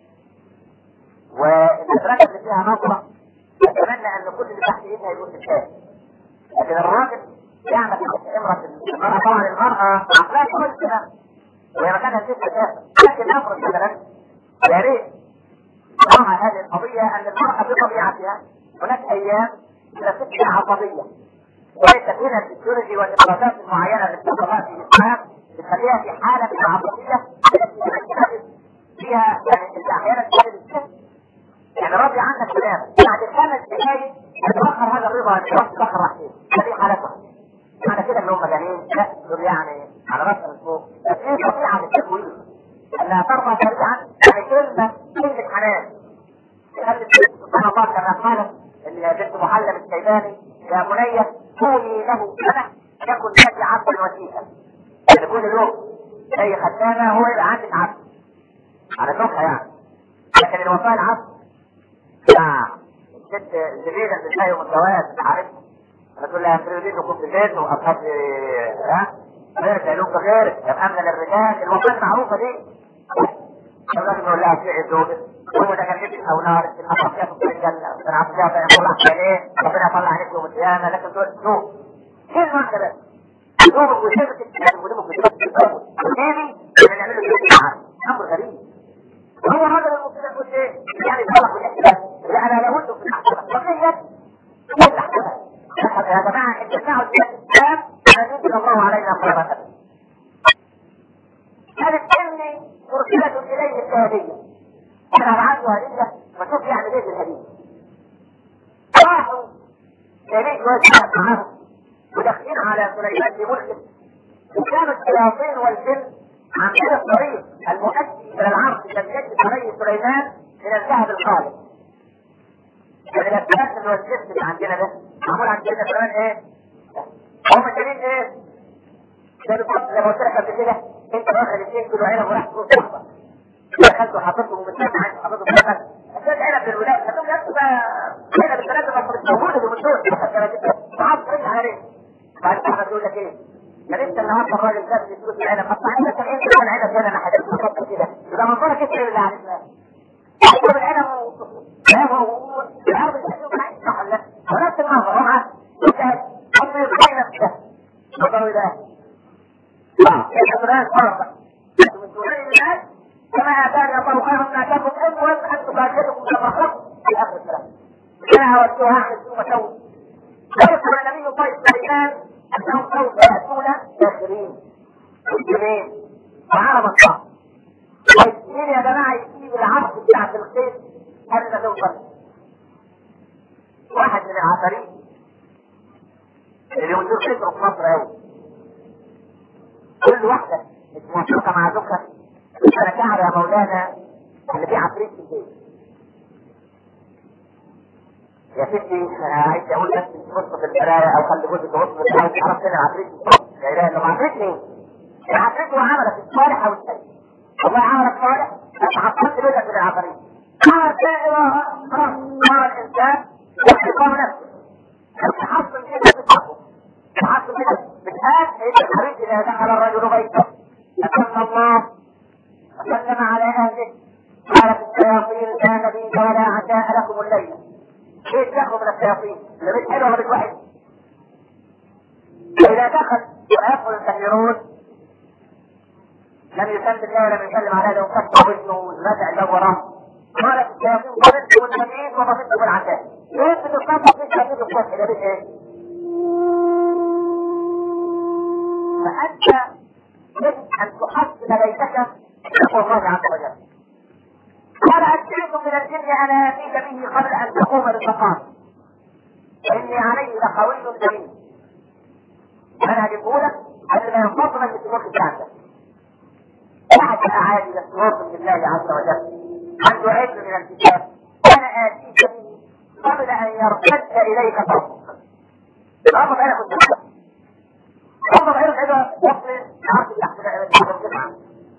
Speaker 1: والمدرسة اللي فيها نظرة اتمنى ان كل اللي تحت ايدها يكون ستات. لكن الراجل يعمل تحت امرأة المرأة. طبعا المرأة عقلها كل كده وهي مكانها ست ستات. لكن افرض مثلا يا ريت مع هذه القضية ان المرأة بطبيعتها هناك ايام الى ست فيها عصبية وليست هنا الفسيولوجي والافرازات المعينة اللي بتطلع في الاسلام بتخليها في حالة من العصبية التي فيها يعني احيانا تجد الست يعني راضي عنك تماما بعد خمس دقايق هتبخر هذا الرضا اللي راح تبخر رحيل. هذه حالتها معنى كده ان هم مجانين؟ لا دول يعني على راسها من فوق. بس ايه طبيعه للتكوين انها ترضى سريعا يعني كلمه كلمه حنان تخلي الست سبحان الله كما قالت اللي بنت محلب الشيباني يا بني كوني له سنه يكن لك عبد وسيله. يعني كل يوم اي خدامه هو يبقى عندك عبد على النقطه يعني. لكن الوفاء العبد بتاع الست الزبيدة اللي تلاقي والجواز عارفها. انا تقول لها تريدين نكون في بيت واصحاب ها غير تعلوم بغير يبقى من الرجال الوفاة المعروفة دي. الراجل يقول لها في عزوجك وهو ده كان نبي او نار الأصحاب فيها في الجنة وكان عبد فيها فيقول لك ايه ربنا يطلع عليك يوم القيامة. لكن تقول شوف كيف ما كده شوفك وشبك الكلام ودمك وشبك الكلام وكيفي اللي نعمله في امر غريب. هو الراجل المفروض يقول ايه؟ يعني يطلع بالاحتمال لا انا لابد في الاحتمال طبيعي كل الاحتمال. يا جماعه اتبعوا الاسلام ان ينزل الله علينا قرابه. كانت امي مرسله اليه الهديه. انا ابعث له هديه واشوف يعني ليه الهديه. راحوا اليه وجهه معاهم وداخلين على سليمان في ملك وكانوا الشياطين والجن عاملين الطريق المؤدي الى العرض الذي يجب عليه سليمان من الذهب الخالص. يعني الاساس اللي هو الجسم اللي عندنا ده معمول عندنا كمان ايه؟ هم شايفين ايه؟ زي بالظبط لما قلت لك قبل كده انت واخد اثنين كيلو عنب وراح تروح تحفظ. دخلت وحطيتهم ومتابع عايز حطيتهم في النفس. عشان عنب للولاد هتقوم يا بقى عنب الثلاثه المفروض موجوده في الدول حتى لو جبت تعب ترجع عليه. بعد كده يقول لك ايه؟ ده لسه النهارده الراجل جاب لي فلوس العنب، قطع لي سبعين كيلو عنب هنا انا حددت خطه كده، يبقى منظرك ايه اللي عرفناه؟ يجيب العنب والارض تحت صح ولا لا؟ ونفس المنظر هو معاه وشاهد هم يبقى نفسه يقولوا ده اه الحضرات فرصه انتم من دون الناس كما اتاني الله خير من اتاكم ان وان تباشركم تفرقوا في اخر الكلام. انا اودوها اعمل ثم سوي. ذكر النبي طيب سليمان انهم سوف ياتون كافرين مسلمين وعرب الصح. مين يا جماعه يجيب العرض بتاعت الخير قبل توصل؟ واحد من العفاريت اللي يقولوا كسروا في مصر قوي. كل واحده مش موافقه مع زوجها انا شعر يا مولانا اللي فيه عفريت في البيت. يا ستي عايز اقول بس تبص في البرايه او خلي جوزك يبص في البرايه تعرف فين العفريت. لا اله الا الله. عفريت مين؟ العفريت هو عملك الصالح او السيء. والله عملك صالح انت حصلت بيتك من العفريت. عمل سيء خلاص صار الانسان يحكم نفسه. تحصل كده بتحكم. تحصل كده بتهان ان الحريق اذا دخل الرجل بيته اتم الله وسلم على اهله قالت الشياطين لا نبيت ولا عشاء لكم الليل. ايه تاخذ من الشياطين؟ اللي بيت حلو ولا بيت وحش؟ واذا دخل ويدخل الكثيرون لم يسلم الله ولم يسلم على هذا وفتح وجهه ونزع الباب وراه. قالت الشياطين ضربت بالمبيت وضربت بالعشاء. ايه بتتصرف في الشياطين الصبح ده بيت ايه؟ فانت يجب ان تحصن بيتك بتقوى الله عز وجل. قال أتيت من الجن أنا أتيك به قبل أن تقوم بالمقام فإني عليه لقوي دليل. أنا هجيبهولك قبل ما ينفصل من السلوك بتاعتك. واحد الأعادي يستوصل بالله عز وجل عنده علم من الكتاب أنا آتيك به قبل أن يرتد إليك صوتك. الأمر أنا كنت أحب الأمر أنا كده وصل عرض تحت الجمعة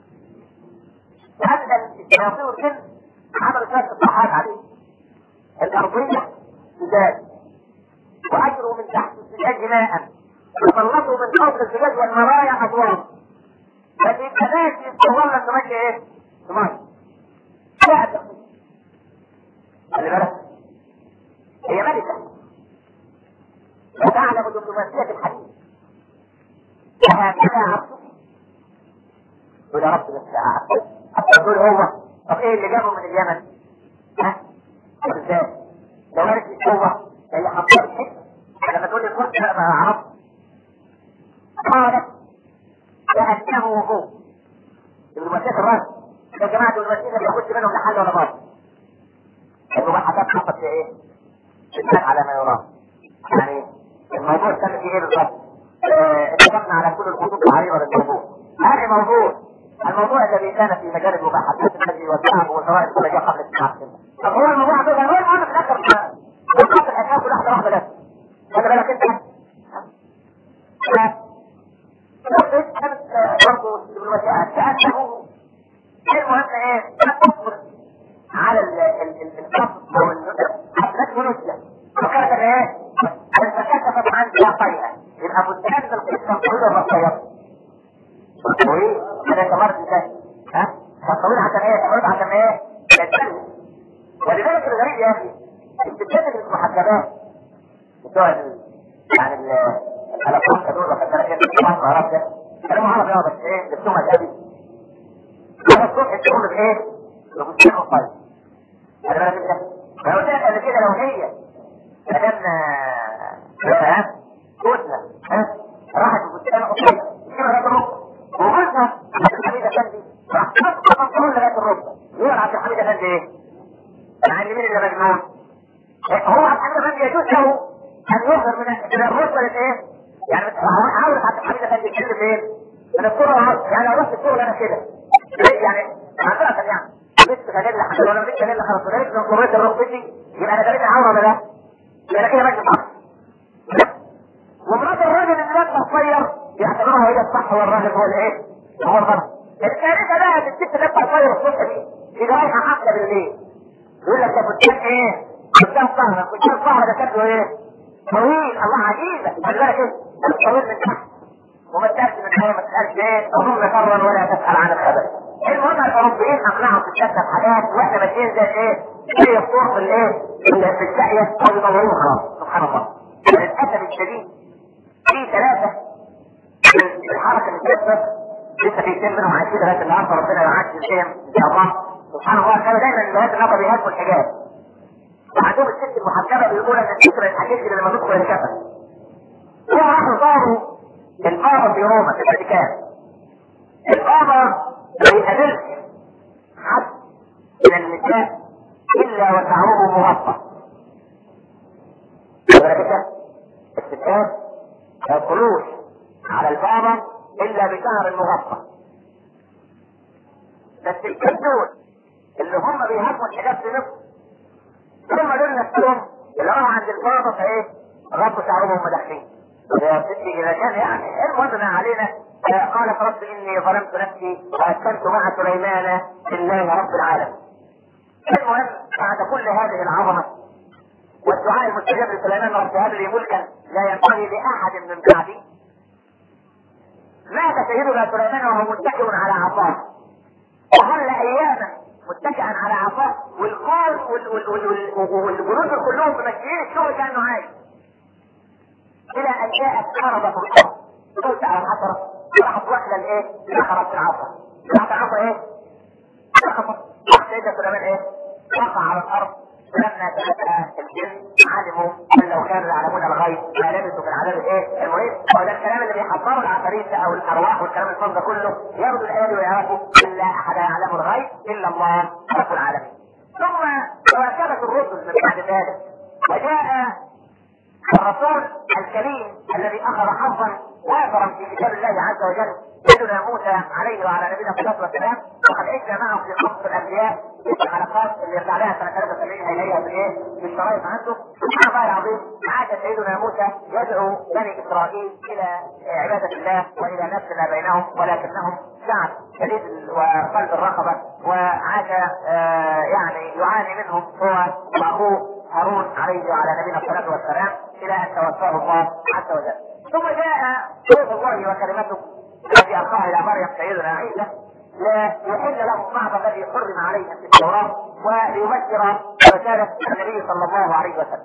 Speaker 1: لأن الشياطين والجن عملوا ثلاث اصلاحات عليه. الارضيه سجاد واجروا من تحت السجاد ماء وسلطوا من فوق السجاد والمرايا اضواء. لكن الناس يتصوروا انه ماشي ايه؟ ميه. لا خلي بالك هي ملكه وتعلم دبلوماسيه الحديث وهكذا عبدك يقول يا رب بس حتى يقول هو طب ايه اللي جابه من اليمن؟ ها؟ ازاي؟ لو عرفت القوة اللي حصلت حته لما تقول لي كنت بقى عرفت قالت كأنه هو دبلوماسية الراس. يا جماعة دبلوماسية ما بياخدش منهم لا حل ولا باطل. انه بقى حساب فقط في ايه؟ اتفق على ما يرام. يعني الموضوع كان فيه ايه بالظبط؟ اه اتفقنا على كل الخطوط العريضة للموضوع. هذا موضوع الموضوع الذي كان في مجال المباحثات الذي وسعه وزراء الخارجية قبل التعاقد. طب هو الموضوع ده هو المهم في الاخر بالضبط الحكايه كل واحده واحده بس. خلي بالك انت. برضه الدبلوماسيات كأنه المهم ايه؟ تصبر على القصد او الحفلات ونسلة. فكرت ايه؟ فكشفت عن ساقيها يبقى مستند القصه الطويله والقصيره. طويل انا استمرت ازاي؟ ها؟ الطويل عشان ايه؟ استمرت عشان ايه؟ يتسلم. ولذلك الغريب يا اخي الستات اللي المحجبات بتوع يعني الالافون دول وخد بالك انت في مصر عرب ده كلامه عربي اه بس ايه لبسهم اجنبي. انا الصبح تقول بايه؟ بفستان قصير. خلي بالك انت انا قلت لك قبل كده لو هي مدام ها جوزها ها راحت بفستان قصير تجيب لغايه الركبه وجوزها عبد الحميد افندي راح تحط البنطلون لغايه الركبه. يقول عبد الحميد افندي ايه؟ يعني مين اللي مجنون؟ هو عبد الحميد افندي يجوز له ان يظهر من من الركبه للايه؟ يعني عاوز عبد الحميد افندي يتكلم ايه؟ من الكره والعرض. يعني لو رحت الشغل انا كده يعني معذره يعني لسه غالي لحد لو انا لسه غالي خلاص غالي من قريه ركبتي يبقى انا غالي عوره ولا لا؟ يبقى انا كده ماشي صح. ومرات الراجل اللي لابسه قصير يعتبرها هي الصح والراجل هو الايه؟ هو الغلط. الثالثه بقى الست لابسه قصير الصبح دي يبقى رايحه حفله بالليل يقول لك ده فستان ايه؟ فستان سهره فستان سهره ده شكله ايه؟ طويل الله عجيبه خلي بالك ايه؟ طويل من تحت وما تسالش من حاجه، ما تسالش ايه تظن شرا ولا تسال عن الخبر. المهم الاوروبيين اقنعوا في الشتى بحاجات واحنا ماشيين زي ايه؟ زي الصور في الايه؟ في الشقيه او بيدوروا خلاص. سبحان الله. للاسف الشديد في ثلاثه من الحركه اللي بتحصل لسه في اثنين منهم عايشين لغايه النهارده، ربنا يعجل بهم ان شاء الله. سبحان الله. كانوا دايما لغايه النهارده بيهاجموا الحجاب. وعندهم الست المحجبه بيقول ان الفكره الحديث اللي لما تدخل الكفن. هم راحوا زاروا البابا في روما في الفاتيكان. البابا ما يقابلش حد من النساء الا وشعره مغطى. ولكن الستات ما يدخلوش على البابا الا بشعر مغطى. بس الكندون اللي هم بيهاجموا الحجاب في مصر هم دول نفسهم اللي راحوا عند البابا فايه؟ غطوا شعرهم وهم داخلين. يا ستي اذا كان يعني المهم ما علينا. قالت رب اني ظلمت نفسي واسكنت مع سليمان لله رب العالمين. المهم بعد كل هذه العظمه والدعاء المستجاب لسليمان رب هب لي ملكا لا ينبغي لاحد من بعدي، مات سيدنا سليمان وهو متكئ على عصاه، وظل اياما متكئا على عصاه، والقوم والجنود كلهم ماشيين الشغل كانه عايش، الى ان جاءت عربه الارض توسع على الحشره راحت واحده الايه؟ دخلت العصا. راحت العصا ايه؟ سقطت. راح سيدنا سليمان ايه؟ وقع على الارض. فلما تنبأ الجن علموا ان لو كانوا يعلمون الغيب ما لبثوا في العذاب الايه؟ المهم هو ده الكلام اللي بيحضروا العفاريت او الارواح والكلام الفاضي ده كله، ياخدوا الايه ويعرفوا الا احد يعلم الغيب الا الله رب العالمين. ثم تواكبت الرسل من بعد ذلك وجاء الرسول الكريم الذي اخذ حظا وافرا في كتاب الله عز وجل سيدنا موسى عليه وعلى نبينا الصلاه والسلام، وقد عشنا معه في قصص الانبياء في الحلقات اللي يرجع لها سنه ثلاثة وسبعين اليها بالايه؟ بالشرايط عنده. سبحان الله العظيم. عاد سيدنا موسى يدعو بني اسرائيل الى عباده الله والى نفس ما بينهم، ولكنهم شعب شديد وقلب الرقبه، وعاد آه يعني يعاني منهم هو واخوه هارون عليه وعلى نبينا الصلاه والسلام الى ان توفاه الله عز وجل. ثم جاء روح الله وكلمته التي القاها الى مريم سيدنا عيسى ليحل له بعض الذي حرم عليه في التوراه وليبشر رساله النبي صلى الله عليه وسلم.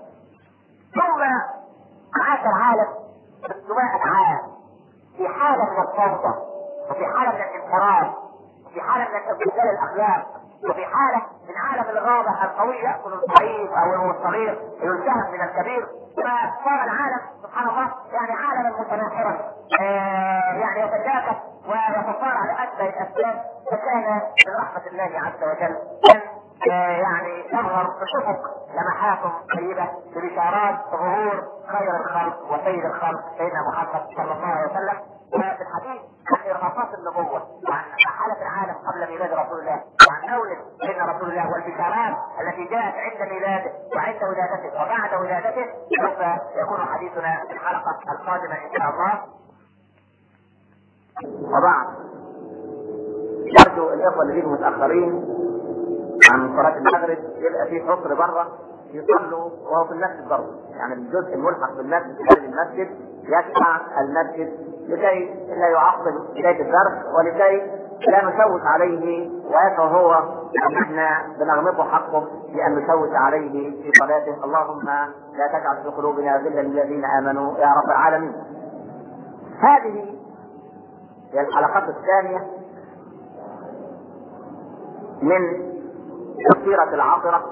Speaker 1: ثم عاش العالم ستمائة عام في حاله من الفوضى وفي حاله من الانحراف وفي حاله من استبدال الاخلاق وفي حاله من عالم الغابه القوي ياكل الضعيف او الصغير يلتهم من الكبير. فصار العالم سبحان الله يعني عالما متناحرا آه يعني يتشاكس ويتصارع لأكثر الاسباب. فكان من رحمه الله عز وجل ان آه يعني تظهر في الافق لمحات طيبه ببشارات ظهور خير الخلق وسيد الخلق سيدنا محمد صلى الله عليه وسلم. وفي الحديث عن ارهاصات النبوه وعن حاله العالم قبل ميلاد رسول الله وعن مولد سيدنا رسول الله والبشارات التي جاءت عند ميلاده وعند ولادته وبعد ولادته، سوف يكون حديثنا في الحلقه القادمه ان شاء الله. وبعد ارجو الاخوه اللي بيجوا متاخرين عن صلاه المغرب يبقى في حصر بره يصلوا وهو في المسجد برضه، يعني الجزء الملحق بالمسجد خارج المسجد يدفع المسجد لكي لا يعطل بدايه الدرس ولكي لا نشوش عليه ويشعر هو ان احنا بنغمطه حقه بان نشوش عليه في صلاته. اللهم لا تجعل في قلوبنا غلا للذين امنوا يا رب العالمين. هذه هي الحلقات الثانيه من السيره العطره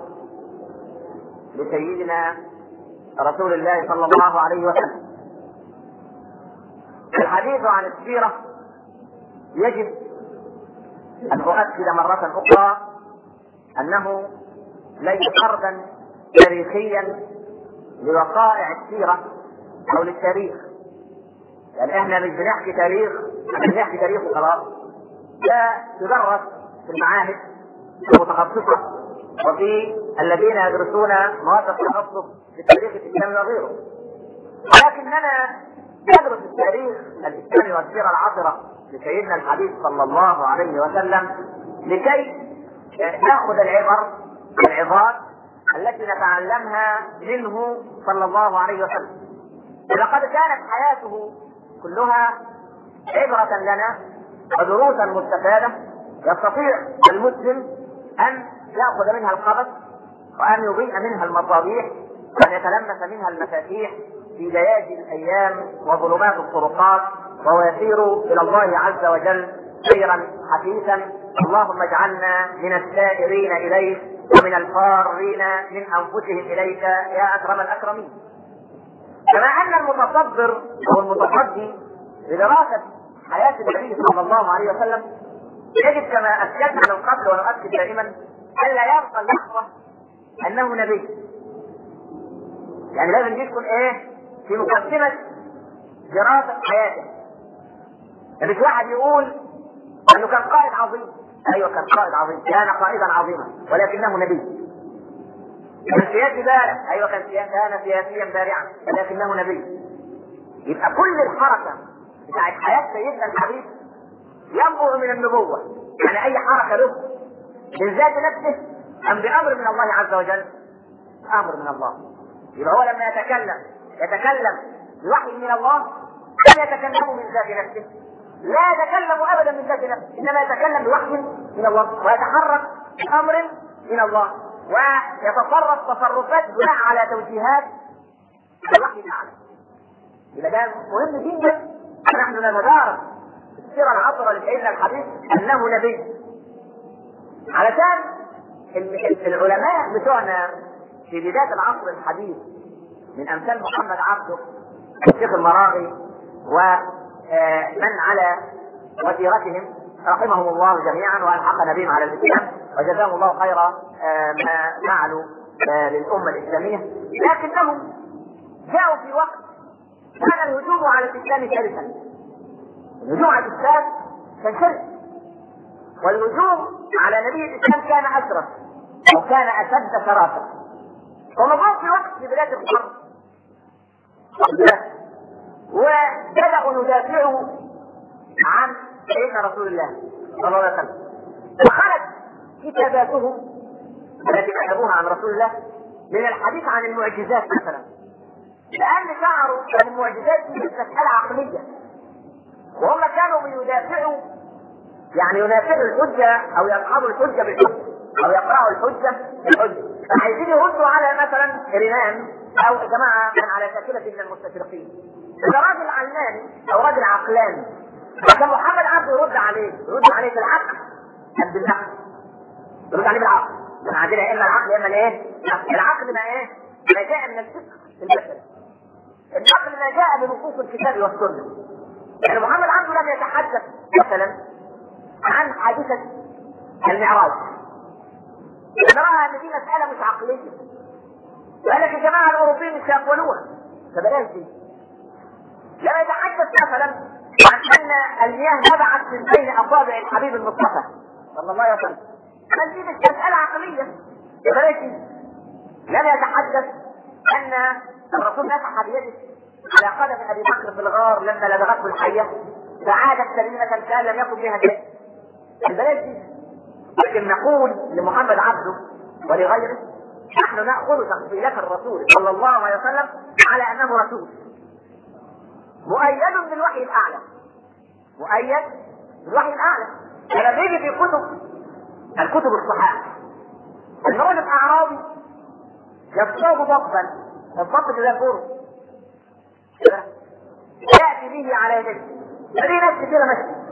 Speaker 1: لسيدنا رسول الله صلى الله عليه وسلم. الحديث عن السيرة يجب أن أؤكد مرة أخرى أنه ليس فردا تاريخيا لوقائع السيرة أو للتاريخ، يعني احنا مش بنحكي تاريخ احنا بنحكي تاريخ وخلاص. ده تدرس في المعاهد المتخصصة وفي الذين يدرسون مواد التخصص في التاريخ الإسلامي وغيره، ولكننا ندرس التاريخ الإسلامي والسيرة العطرة لسيدنا الحبيب صلى الله عليه وسلم لكي نأخذ العبر والعظات التي نتعلمها منه صلى الله عليه وسلم. ولقد كانت حياته كلها عبرة لنا ودروسا مستفادة يستطيع المسلم أن يأخذ منها القبس وأن يضيء منها المصابيح وأن يتلمس منها المفاتيح في ليالي الأيام وظلمات الطرقات وهو يسير إلى الله عز وجل سيرا حثيثا. اللهم اجعلنا من السائرين إليك ومن الفارين من أنفسهم إليك يا أكرم الأكرمين. كما أن المتصدر أو المتصدي لدراسة حياة النبي صلى الله عليه وسلم يجب كما أكدنا من قبل ونؤكد دائما ألا يبقى اللحظة أنه نبي. يعني لازم يكون إيه في مقدمة دراسة حياته. مش واحد يقول أنه كان قائد عظيم، أيوة كان قائد عظيم، كان قائدا عظيما ولكنه نبي. كان سياسي بارع، أيوة كان كان سياسيا بارعا ولكنه نبي. يبقى كل الحركة بتاعت حياة سيدنا الحبيب ينبع من النبوة. يعني أي حركة له من ذات نفسه أم بأمر من الله عز وجل؟ أمر من الله. يبقى هو لما يتكلم يتكلم بوحي من الله، لا يتكلم من ذات نفسه، لا يتكلم أبدا من ذات نفسه، إنما يتكلم بوحي من الله ويتحرك بأمر من الله ويتصرف تصرفات بناء على توجيهات الوحي الأعلى. يبقى ده مهم جدا نحن نتدارك السيرة العطرة لسيدنا الحبيب أنه نبي. علشان العلماء بتوعنا في بداية العصر الحديث من أمثال محمد عبده والشيخ المراغي ومن على وتيرتهم رحمهم الله جميعا وألحقنا بهم على الإسلام وجزاهم الله خير ما فعلوا للأمة الإسلامية، لكنهم جاءوا في وقت كان الهجوم على الإسلام شرسا. الهجوم على الإسلام كان شرس، والهجوم على نبي الإسلام كان أشرس أو كان أشد شراسة. ومضوا في وقت في بداية الحرب وبدأوا يدافعوا عن سيدنا رسول الله صلى الله عليه وسلم، وخرج كتاباتهم التي كتبوها عن رسول الله من الحديث عن المعجزات مثلا، لأن شعروا أن المعجزات دي مسألة عقلية، وهم كانوا يدافعوا يعني ينافعوا الحجة أو يصحبوا الحجة بالحجة أو يقرأوا الحجة بالحجة، فعايزين يردوا على مثلا رنان أو جماعة من على شاكلة من المستشرقين. إذا راجل علماني أو راجل عقلاني كان محمد عبده يرد عليه يرد عليه بالعقل أم بالعقل؟ يرد عليه بالعقل. من عندنا إما العقل إما الإيه؟ العقل ما إيه؟ ما جاء من الفقه البشري. العقل ما جاء بنصوص الكتاب والسنة. يعني محمد عبده لم يتحدث مثلا عن حادثة المعراج، نراها ان دي مسألة مش عقلية، وقال لك الجماعة الأوروبيين مش هيقبلوها، فبلاش دي. لما يتحدث مثلا عن أن المياه نبعت من بين أصابع الحبيب المصطفى صلى الله عليه وسلم، قال دي مش مسألة عقلية، فبلاش دي. لم يتحدث أن الرسول نفح بيده على قدم أبي بكر في الغار لما لدغته الحية فعادت سليمة كان لم يكن بها شيء، البلاش دي. لكن نقول لمحمد عبده ولغيره نحن نأخذ شخصية الرسول صلى الله عليه وسلم على أنه رسول مؤيد بالوحي الأعلى، مؤيد بالوحي الأعلى. لما يجي في كتب الكتب الصحاح أن رجل أعرابي يصطاد ضبا، الضب ده كوره يأتي به على يديه، هذه نفس كده ماشي.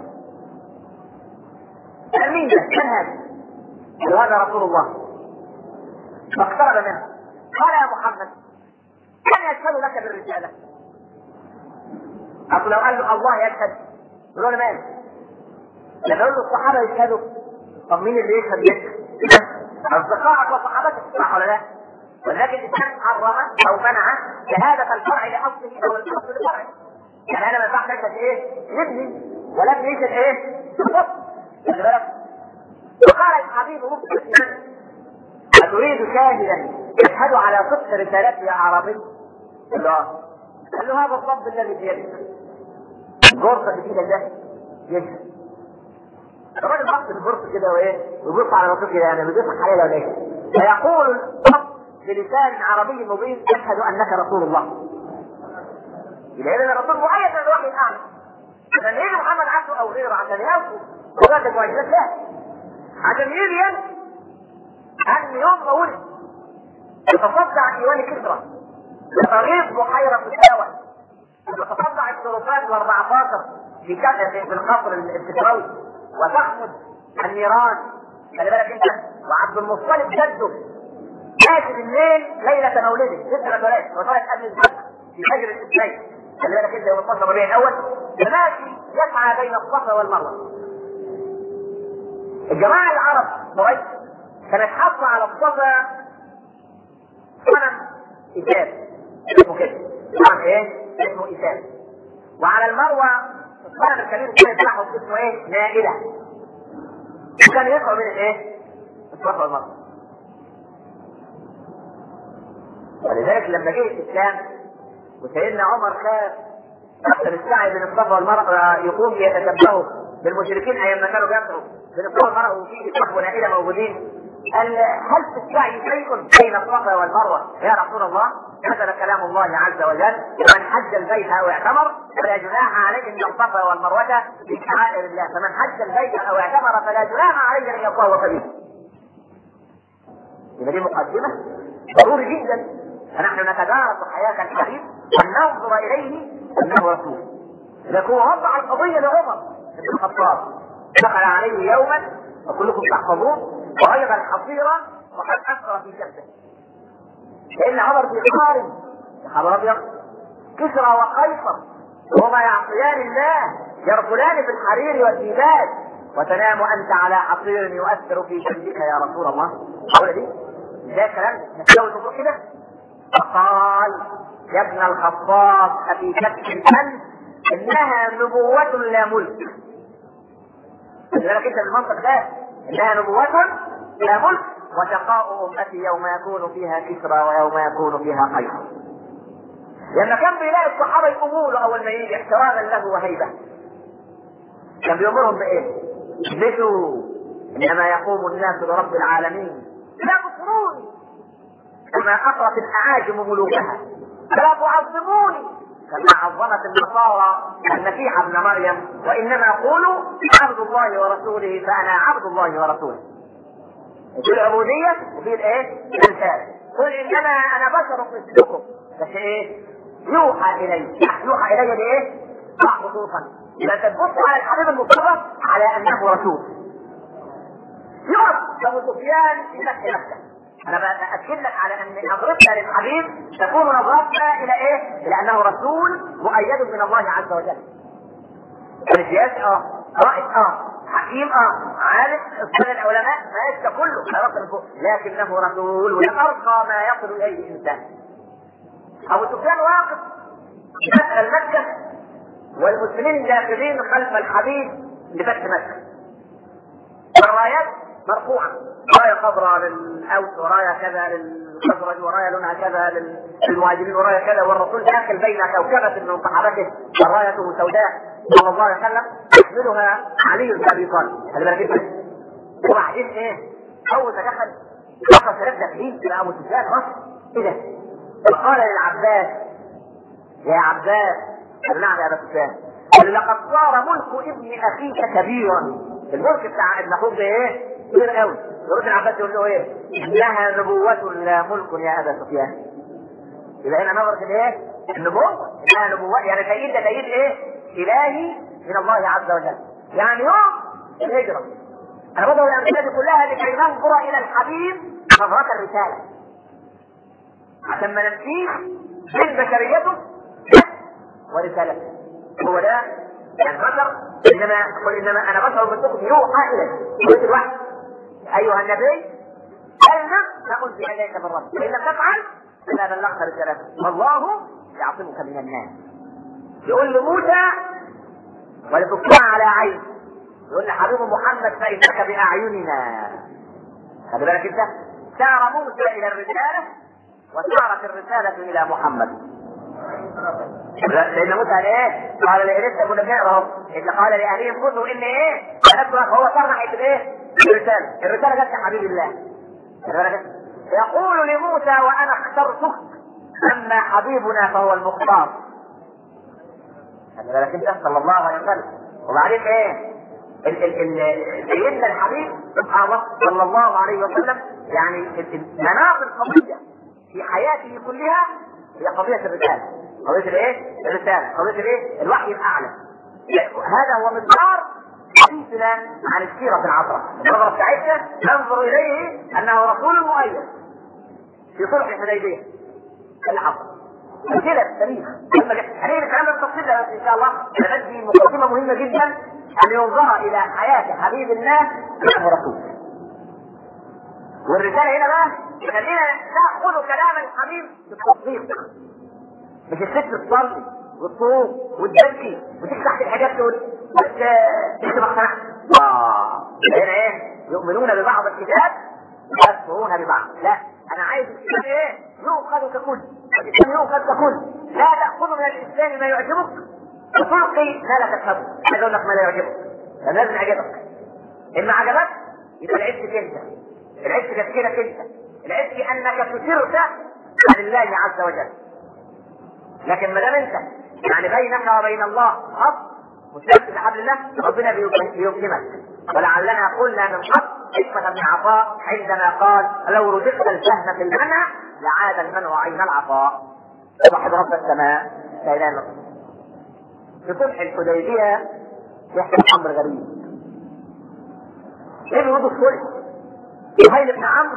Speaker 1: مين ده؟ من هذا؟ وهذا رسول الله. فاقترب منه قال يا محمد من يشهد لك بالرسالة؟ أقول لو قال له الله يشهد يقول له مالك؟ لما يقول له الصحابة يشهدوا، طب مين اللي يشهد لك؟ أصدقائك وصحابتك صح ولا لا؟ ولكن الإنسان حرم أو منع شهادة الفرع لأصله أو الأصل لفرعه. يعني أنا ما ينفعش أشهد إيه؟ يبني ولكن يشهد إيه؟ بالضبط. خلي بالك. وقال الحبيب مخبر أتريد شاهدا يشهد على صدق رسالتي يا أعرابي؟ قال له قال له هذا الضب الذي في يدك، الجرصة اللي في ايدك ده يشهد. الراجل بص الجرصة كده وايه ويبص على نفسه كده يعني بيضحك عليه ولا ايه؟ فيقول الضب بلسان عربي مبين أشهد أنك رسول الله. إذا إذا الرسول مؤيد من الوحي الأعلى عشان يجي محمد عبده او غيره عشان ياخد وجود واجبات، لا، عشان يجي ينسى ان يوم ما ولد يتصدع ايوان كسرى وتغيظ بحيره الهوى وتتصدع الطرفات الاربعتاشر في كتف في القصر الكسروي وتحمد النيران. خلي بالك انت، وعبد المطلب جده ماشي بالليل ليله مولده ستة ثلاثة وطلعت قبل الفجر في فجر الاثنين. خلي بالك انت، يوم اتناشر ربيع الاول فماشي يسعى بين الصفا والمروه. الجماعه العرب قريش كانت حاطه على الصفا صنم إسام اسمه كده، صنم ايه؟ اسمه إسام. وعلى المروه الصنم الكبير الثاني بتاعهم اسمه ايه؟ نائله. وكان يقع بين الايه؟ الصفا والمروه. ولذلك لما جه الاسلام وسيدنا عمر خاف اكثر السعي بين الصفا والمروه يقوم يتشبهوا بالمشركين ايام ما كانوا بيسعوا بين الصفا والمروه وفي صحب ونائله موجودين، قال هل في السعي شيء بين الصفا والمروه يا رسول الله؟ نزل كلام الله عز وجل: من حج البيت او اعتمر فلا جناح عليه ان الصفا والمروه من شعائر الله، فمن حج البيت او اعتمر فلا جناح عليه ان يطوف به. يبقى دي مقدمه ضروري جدا فنحن نتدارس حياه الحبيب وننظر اليه انه رسول. لكن وضع القضيه لعمر بن الخطاب، دخل عليه يوما وكلكم تحفظون وغير الحصيره وقد اثر في كبده. لان عمر بن خالد يا خبر ابيض كسرى وقيصر وهما يعصيان الله يركلان في الحرير والديباج وتنام انت على حصير يؤثر في جلدك يا رسول الله. حول دي ده كلام نسوي الموضوع كده. فقال: يا ابن الخطاب افي شك انت انها نبوة لا ملك. خلي بالك انت المنطق ده، انها نبوة لا ملك وشقاء امتي يوم يكون فيها كسرى ويوم يكون فيها قيصر. لما كان بيلاقي الصحابه يقوموا له اول ما يجي احتراما له وهيبه كان بيامرهم بايه؟ اثبتوا انما يقوم الناس لرب العالمين لا تكفروني كما اطرت الاعاجم ملوكها فلا تعظموني كما عظمت النصارى المسيح ابن مريم، وانما قولوا عبد الله ورسوله فانا عبد الله ورسوله. في العبوديه وفي الايه؟ الانسان. قل انما انا بشر مثلكم بس ايه؟ يوحى الي. يوحى الي بايه؟ خصوصا اذا تبص على الحبيب المصطفى على انه رسول. يقف ابو سفيان في فتح مكه. انا باكد لك على ان نظرتنا للحبيب تكون نظرتنا الى ايه؟ الى انه رسول مؤيد من الله عز وجل. السياسي اه، رائد اه، حكيم اه، عالم اصول العلماء ما يشتى كله رسول، لكنه رسول ويرقى ما يصل اليه الانسان. ابو سفيان واقف داخل مكه والمسلمين داخلين خلف الحبيب لفتح مكه. والرايات مرفوعه، رايه خضراء للاوس ورايه كذا للخزرج ورايه لونها كذا للمهاجرين ورايه كذا، والرسول داخل بين كوكبه من صحابته ورايته سوداء صلى الله عليه وسلم يحملها علي بن ابي طالب. خلي بالك انت. وبعدين ايه؟ اول ما دخل حصل ثلاث داخلين الى ابو سفيان مصر ايه ده؟ فقال للعباس: يا عباس، نعم يا ابا سفيان، لقد صار ملك ابن اخيك كبيرا. الملك بتاع ابن اخوك ده ايه؟ كبير قوي. يرد العباس يقول له ايه؟ انها نبوة لا ملك يا ابا سفيان. يبقى هنا نظرة الايه؟ النبوة. انها نبوة يعني تأييد ده تأييد ايه؟ الهي من الله عز وجل. يعني يوم الهجرة انا بضرب الامثله دي كلها لكي ننظر الى الحبيب نظرة الرسالة عشان ما ننسيش بين بشريته ورسالته. هو ده يعني بشر، انما قل انما انا بشر مثلكم يوحى الي. قلت الوحي ايها النبي بلغ ما انزل اليك من ربك وان لم تفعل فلا بلغت رسالته والله يعصمك من الناس. يقول لموسى ولتطلع على عين، يقول لحبيب محمد فانك باعيننا. خلي بالك انت، سار موسى الى الرساله وسارت الرساله الى محمد. لان موسى قال ايه؟ قال لسه كنا بنقرا اللي قال لاهلهم كنتم ان ايه؟ هو صار ناحيه الايه؟ الرساله. الرساله جت لحبيب الله. يقول لموسى وانا اخترتك اما حبيبنا فهو المختار. خلي بالك انت صلى الله عليه وسلم. وبعدين ايه؟ ال ال ال سيدنا الحبيب سبحان الله صلى الله عليه وسلم يعني مناط القضيه في حياته كلها هي قضيه الرساله. قضيه الايه؟ الرساله. قضيه الايه؟ الوحي الاعلى. هذا هو مقدار حديثنا عن السيره العطره. النظره بتاعتنا ننظر اليه انه رسول مؤيد في صلح الحديبيه العطره. كده التاريخ هنيجي نتكلم بالتفصيل ان شاء الله. انا بدي مقدمه مهمه جدا ان ينظر الى حياه حبيب الله انه رسول. والرساله هنا بقى خلينا ناخذ كلام الحبيب بالتصديق، مش الست تصلي والصوم والتبكي وتيجي تحت الحاجات تقول بس تكتب اقتنعت. اه هنا ايه؟ يؤمنون ببعض الكتاب ويكفرون ببعض. لا انا عايز الكتاب ايه؟ يؤخذ ككل. الاسلام يؤخذ ككل. لا تاخذ من الاسلام ما يعجبك وتلقي ما لا تفهمه. عايز اقول لك ما لا يعجبك لازم يعجبك. ان ما عجبك يبقى العيب فيك انت، العيب في تفكيرك انت، العيب في انك تسرت عن الله عز وجل. لكن ما دام انت يعني بينك وبين الله خط مستمسك بحبل الله ربنا بيكرمك. ولعلنا قلنا من قبل حكمة بن عطاء عندما قال لو رزقت الفهم في المنع لعاد المنع عين العطاء. صاحب رب السماء كينان في صلح الحديبية يحصل امر غريب. ايه بيوضع الصلح؟ سهيل بن عمرو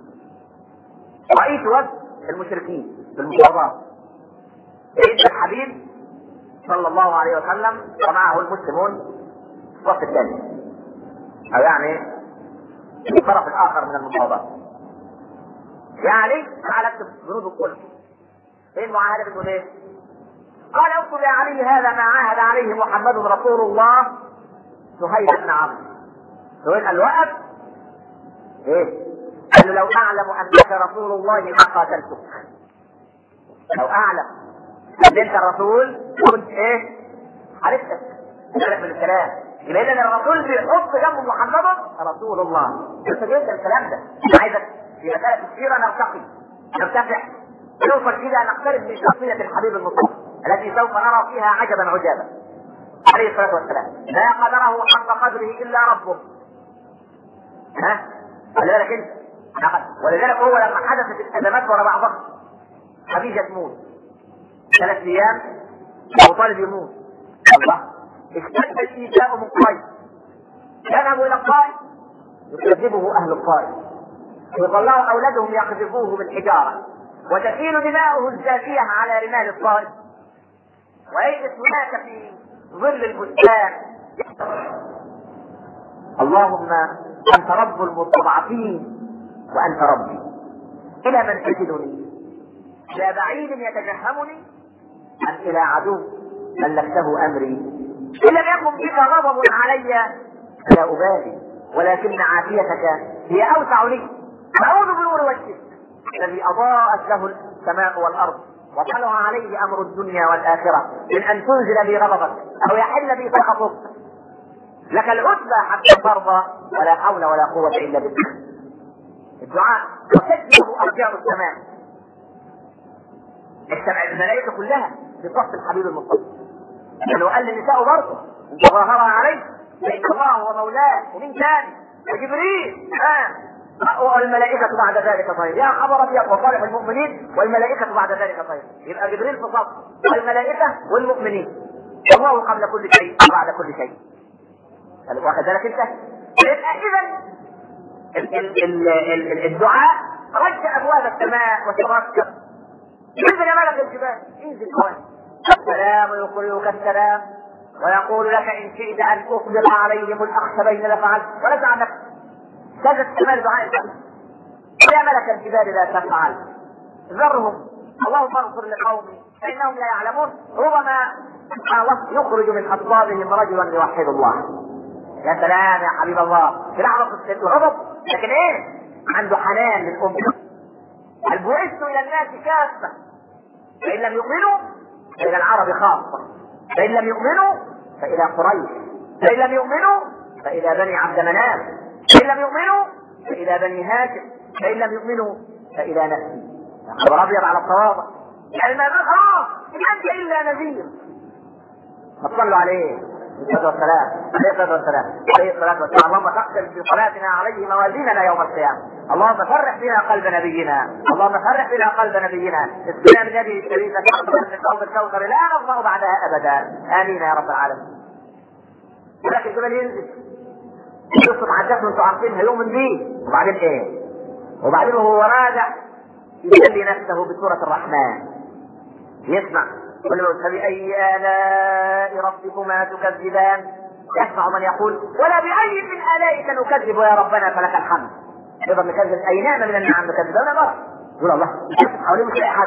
Speaker 1: رئيس وفد المشركين بالمفاوضات. سيدنا الحبيب صلى الله عليه وسلم ومعه المسلمون في الصف الثاني او يعني الطرف الاخر من المفاوضات. يعني تعال اكتب بنود الصلح. ايه المعاهده بتقول ايه؟ قال اكتب يا علي هذا ما عاهد عليه محمد رسول الله سهيل بن عمرو. سهيل قال وقف ايه؟ قال له لو اعلم انك رسول الله ما قاتلتك. لو اعلم ان انت الرسول كنت ايه؟ عرفتك. تعرف من الكلام يبقى اذا الرسول بيحط جنب محمد رسول الله. انت جبت الكلام ده. عايزك في مساله السيره نرتقي نرتفع نوصل الى نقترب من شخصيه الحبيب المصطفى التي سوف نرى فيها عجبا عجابا عليه الصلاه والسلام. لا قدره حق قدره الا ربه. ها؟ ولذلك انت ولذلك هو لما حدثت الازمات ورا بعضها خديجه تموت ثلاث ايام ابو طالب يموت. الله اشتد الايذاء من قريش. يذهب الى الطائف يكذبه اهل الطائف ويطلعوا اولادهم يقذفوه بالحجاره وتسيل دماؤه الزاكيه على رمال الطائف ويجلس هناك في ظل البستان. اللهم انت رب المستضعفين وانت ربي الى من تجدني؟ الى بعيد يتجهمني ام الى عدو ملكته امري؟ ان لم يكن بك غضب علي فلا ابالي ولكن عافيتك هي اوسع لي. اعوذ بنور وجهك الذي اضاءت له السماء والارض وطلع عليه امر الدنيا والاخره من ان تنزل بي غضبك او يحل بي سخطك. لك العتبى حتى ترضى ولا حول ولا قوه الا بك. الدعاء وتجلب ارجاء السماء. الملائكه كلها في صف الحبيب المصطفى. لانه قال للنساء برضه ان تظاهر عليه فان الله هو مولاه ومن ثاني وجبريل آه. والملائكه بعد ذلك طيب. يا خبر ابيض وصالح المؤمنين والملائكه بعد ذلك طيب. يبقى جبريل في صف والملائكه والمؤمنين والله قبل كل شيء وبعد كل شيء. واخد بالك انت؟ يبقى اذا الدعاء رج ابواب السماء وتركب. انزل يا ملك الجبال انزل كوان السلام يقرئك السلام ويقول لك ان شئت ان اطلق عليهم الاخشبين لفعلت وليس عن نفسك. كذا السماء دعاء النبي يا ملك الجبال لا تفعل ذرهم اللهم اغفر لقومي فانهم لا يعلمون. ربما سبحان الله يخرج من اصلابهم رجلا يوحد الله. يا سلام يا حبيب الله في لحظه الغضب لكن ايه؟ عنده حنان للامه. هل بعثت الى الناس كافه فان لم يؤمنوا فالى العرب خاصه فان لم يؤمنوا فالى قريش فان لم يؤمنوا فالى بني عبد مناف فان لم يؤمنوا فالى بني هاشم فان لم يؤمنوا فالى نفسي. خبر ابيض على الصواب. يعني ما خلاص ان انت الا نذير ما تصلوا عليه الصلاة والسلام عليه الصلاة والسلام عليه الصلاة والسلام. اللهم تقبل في صلاتنا عليه موازيننا يوم القيامة. اللهم فرح بنا قلب نبينا، اللهم فرح بنا قلب نبينا. اسقنا من يده الشريفة كأس الكوثر لا نظمأ بعدها أبدا. آمين يا رب العالمين. ولكن الجبل ينزل يصف عدات من تعرفينها يؤمن به، وبعدين ايه؟ وبعدين وهو راجع يسلي نفسه بسورة الرحمن، يسمع قل فبأي آلاء ربكما تكذبان. يسمع من يقول ولا بأي من آلائك نكذب يا ربنا فلك الحمد. يقدر نكذب أي نعمة من النعم نكذب ولا مرة. يقول الله حواليه مش لاقي حد،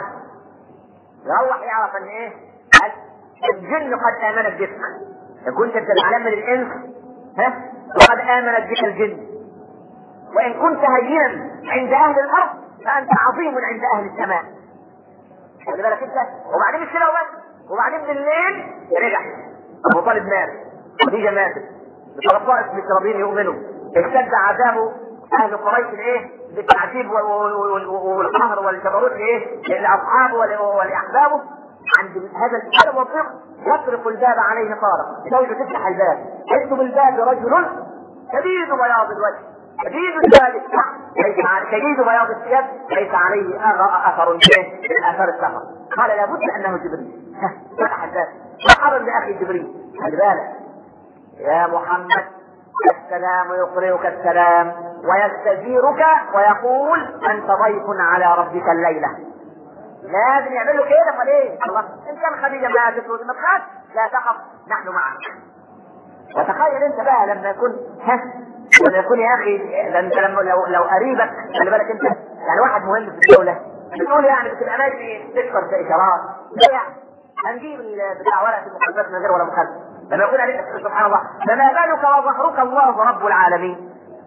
Speaker 1: يروح يعرف ان ايه؟ الجن قد آمنت بك. إن كنت انت زعلان من الإنس ها وقد آمنت بك الجن، وإن كنت هينا عند أهل الأرض فأنت عظيم عند أهل السماء. خلي بالك انت. وبعدين مش كده وبس، وبعدين بالليل رجع ابو طالب مات، خديجه ماتت، بطرفائف مشربين يؤمنوا، اشتد عذابه اهل قريش الايه؟ بالتعذيب والقهر والجبروت لايه؟ لاصحابه ولاحبابه. عند هذا الكتاب والطفل يطرق الباب عليه طارق، زوجه تفتح الباب، يكتب الباب رجل شديد بياض الوجه شديد الثالث ليس شديد بياض الثياب ليس عليه اثر من اثار السفر. قال لابد انه جبريل. فتح الباب مرحبا باخي جبريل. خلي بالك يا محمد السلام يقرئك السلام ويستجيرك ويقول انت ضيف على ربك الليله. لازم يعمل له كده. امال ايه؟ الله ان كان خديجه ماتت ما تخاف لا تخف نحن معك. وتخيل انت بقى لما يكون ها لما يكون يا اخي انت لما لو لو قريبك خلي بالك انت يعني واحد مهم في الدوله بتقول يعني بتبقى ماشي تذكر في اشارات ليه يعني؟ هنجيب بتاع ورقه المخالفات من غير ولا مخالفه لما يكون عليك سبحان الله فما بالك وظهرك الله رب العالمين.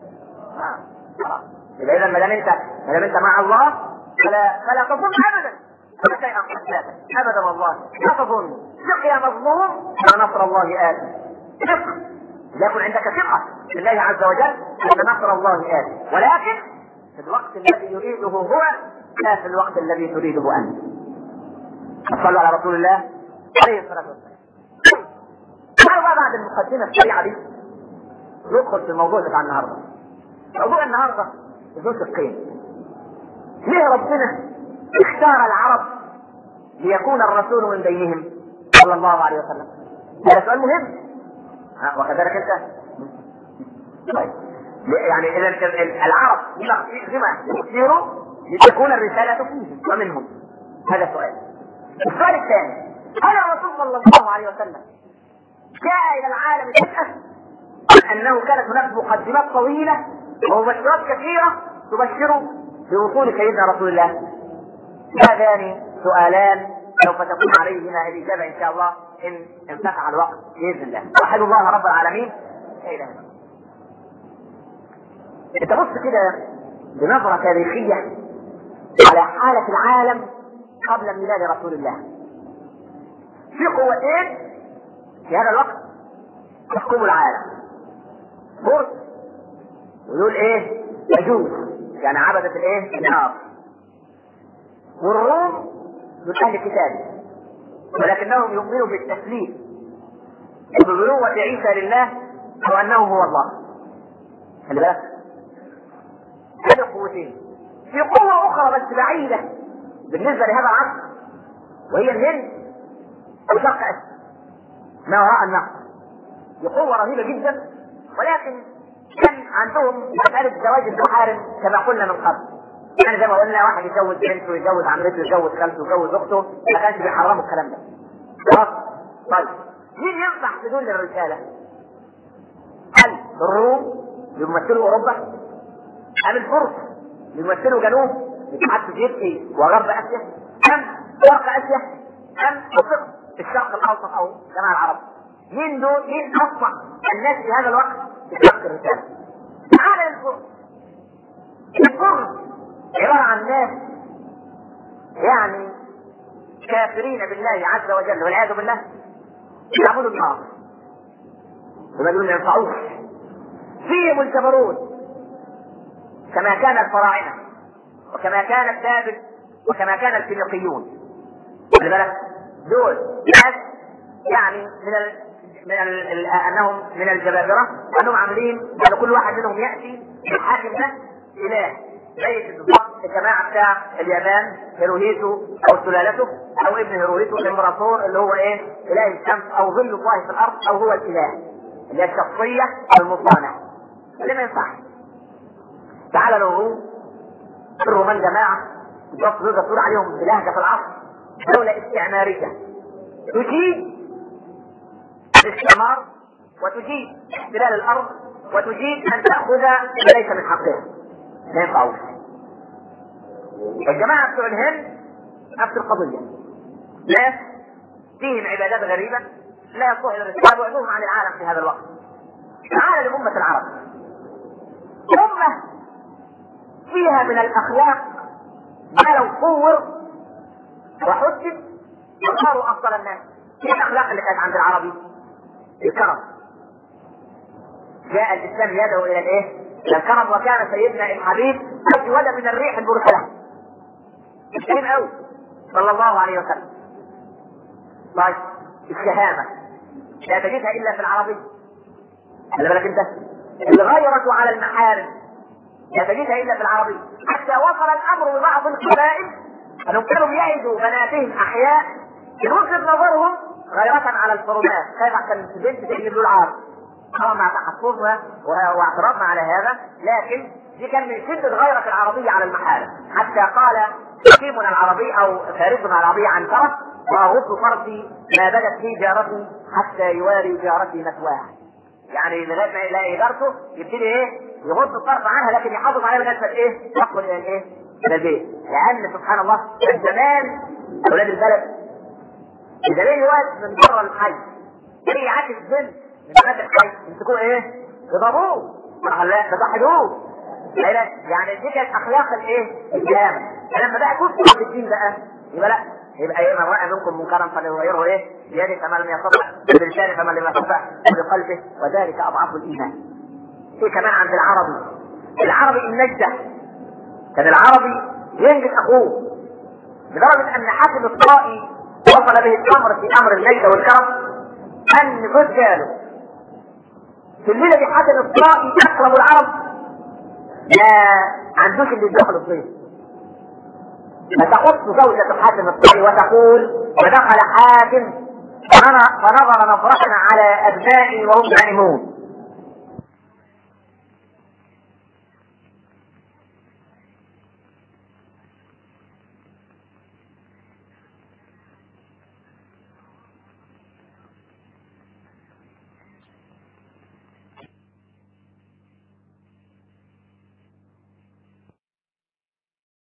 Speaker 1: يبقى اذا ما دام انت ما دام انت مع الله فلا فلا تظن ابدا ان شيئا قد فات ابدا والله لا تظن. ثق يا مظلوم ان نصر الله آت. ثق ليكن عندك ثقه بالله عز وجل ان نصر الله آت، ولكن في الوقت الذي يريده هو لا في الوقت الذي تريده انت. صلوا على رسول الله عليه الصلاه والسلام. تعالوا بعد المقدمه السريعه دي ندخل في الموضوع بتاع النهارده. موضوع النهارده ذو شقين. ليه ربنا اختار العرب ليكون الرسول من بينهم صلى الله عليه وسلم؟ هذا سؤال مهم. وكذلك انت طيب يعني اذا العرب لما يختاروا لتكون الرساله فيهم ومنهم. هذا سؤال. السؤال الثاني هل الرسول صلى الله عليه وسلم جاء الى العالم فجأة انه كانت هناك مقدمات طويله ومبشرات كثيره تبشر بوصول سيدنا رسول الله؟ هذان سؤالان سوف تكون عليهما الاجابه ان شاء الله ان انفتح الوقت باذن الله. وحد الله رب العالمين. ايه ده؟ انت بص كده بنظره تاريخيه على حاله العالم قبل ميلاد رسول الله. في قوتين في هذا الوقت تحكم العالم. فرس ويقول ايه؟ يجوز يعني عبدة الايه؟ النار. والروم من اهل الكتاب ولكنهم يؤمنوا بالتسليم وببنوة عيسى لله وانه هو الله. خلي بالك هذه قوتين. في قوة اخرى بس بعيدة بالنسبة لهذا العصر وهي الهند وشرق اسيا ما وراء النهر. دي قوة رهيبة جدا ولكن كان عندهم مسألة زواج المحارم كما قلنا من قبل. يعني زي ما قلنا واحد يجوز بنته ويجوز عمته ويجوز خالته ويجوز اخته ما كانش بيحرموا الكلام ده. خلاص؟ طيب مين ينصح بدون الرسالة؟ هل الروم يمثلوا اوروبا؟ ام الفرس يمثلوا جنوب الاتحاد السوفيتي وغرب اسيا؟ ام شرق اسيا؟ ام منطقة الشرق الاوسط او جماعة العرب؟ مين دول؟ مين اصبح الناس في هذا الوقت بتلقي الرسالة؟ تعال للفرس. الفرس عبارة عن ناس يعني كافرين بالله عز وجل والعياذ بالله يعبدوا النار وما دون ينفعوش. فيهم الجبروت كما كان الفراعنة وكما كان الثابت وكما كان الفينيقيون. خلي بالك دول ناس يعني من ال... من ال... ال... انهم من الجبابره، انهم عاملين ان كل واحد منهم ياتي بالحاكم ده اله زي بالضبط الجماعه بتاع اليابان هيروهيتو او سلالته او ابن هيروهيتو الامبراطور اللي هو ايه؟ اله الشمس او ظل الله في الارض او هو الاله اللي هي الشخصيه المصانعه. اللي ما ينفعش. تعال الروم الرومان جماعه بالضبط دول تقول عليهم بلهجه في العصر دوله استعماريه تجيب الاستعمار وتجيب احتلال الارض وتجيب ان تاخذ ما ليس من حقها. ما ينفعوش. الجماعه بتوع الهند نفس القضيه، ناس فيهم عبادات غريبه لا يصلح للرساله وعدوهم عن العالم في هذا الوقت. تعال لامه العرب، امه فيها من الاخلاق ما لو صور وحسب وصاروا افضل الناس. ايه الاخلاق اللي كانت عند العربي؟ الكرم. جاء الاسلام يدعو الى الايه؟ الى الكرم، وكان سيدنا الحبيب اجود من الريح المرسله. كريم قوي صلى الله عليه وسلم. طيب الشهامه لا تجدها الا في العربي. خلي بالك انت، الغيرة على المحارم لا تجدها الا في العربي. حتى وصل الامر ببعض القبائل انهم كانوا يعدوا بناتهم احياء من وجهة نظرهم غيرة على الحرمات، خايف عشان البنت تجلب له العار. طبعا مع تحفظها واعتراضنا على هذا، لكن دي كان من شدة غيرة العربية على المحارم. حتى قال حكيمنا العربي او فارسنا العربي عن طرف: واغض طرفي ما بدت في جارتي حتى يواري جارتي مثواها. يعني لغايه ما يلاقي جارته يبتدي ايه؟ يغض الطرف عنها، لكن يحافظ عليها لغايه ما ايه؟ تدخل الى الايه؟ الى البيت. لان سبحان الله كان زمان اولاد البلد اذا ليه واد من بره الحي يجي يعاكس بنت من بنات الحي يمسكوه ايه؟ يضربوه لا تضحدوه. يعني دي كانت اخلاق الايه؟ الجامع. لما بقى كفر بالدين بقى يبقى لا، يبقى ايه؟ من راى منكم منكرا فليغيره ايه؟ بيده فمن لم يستطع بلسانه فمن لم يستطع بقلبه وذلك اضعف الايمان. في كمان عند العربي، العربي النجده كان العربي ينجد اخوه لدرجه ان حاتم الطائي وصل به الامر في امر النجده والكرم ان جوز قاله في الليله دي حاتم الطائي اقرب العرب لا عندوش اللي يدخل الضيف، فتحط زوجة حاتم الطائي وتقول: ودخل حاتم فنظر نظرة على ابنائي وهم نائمون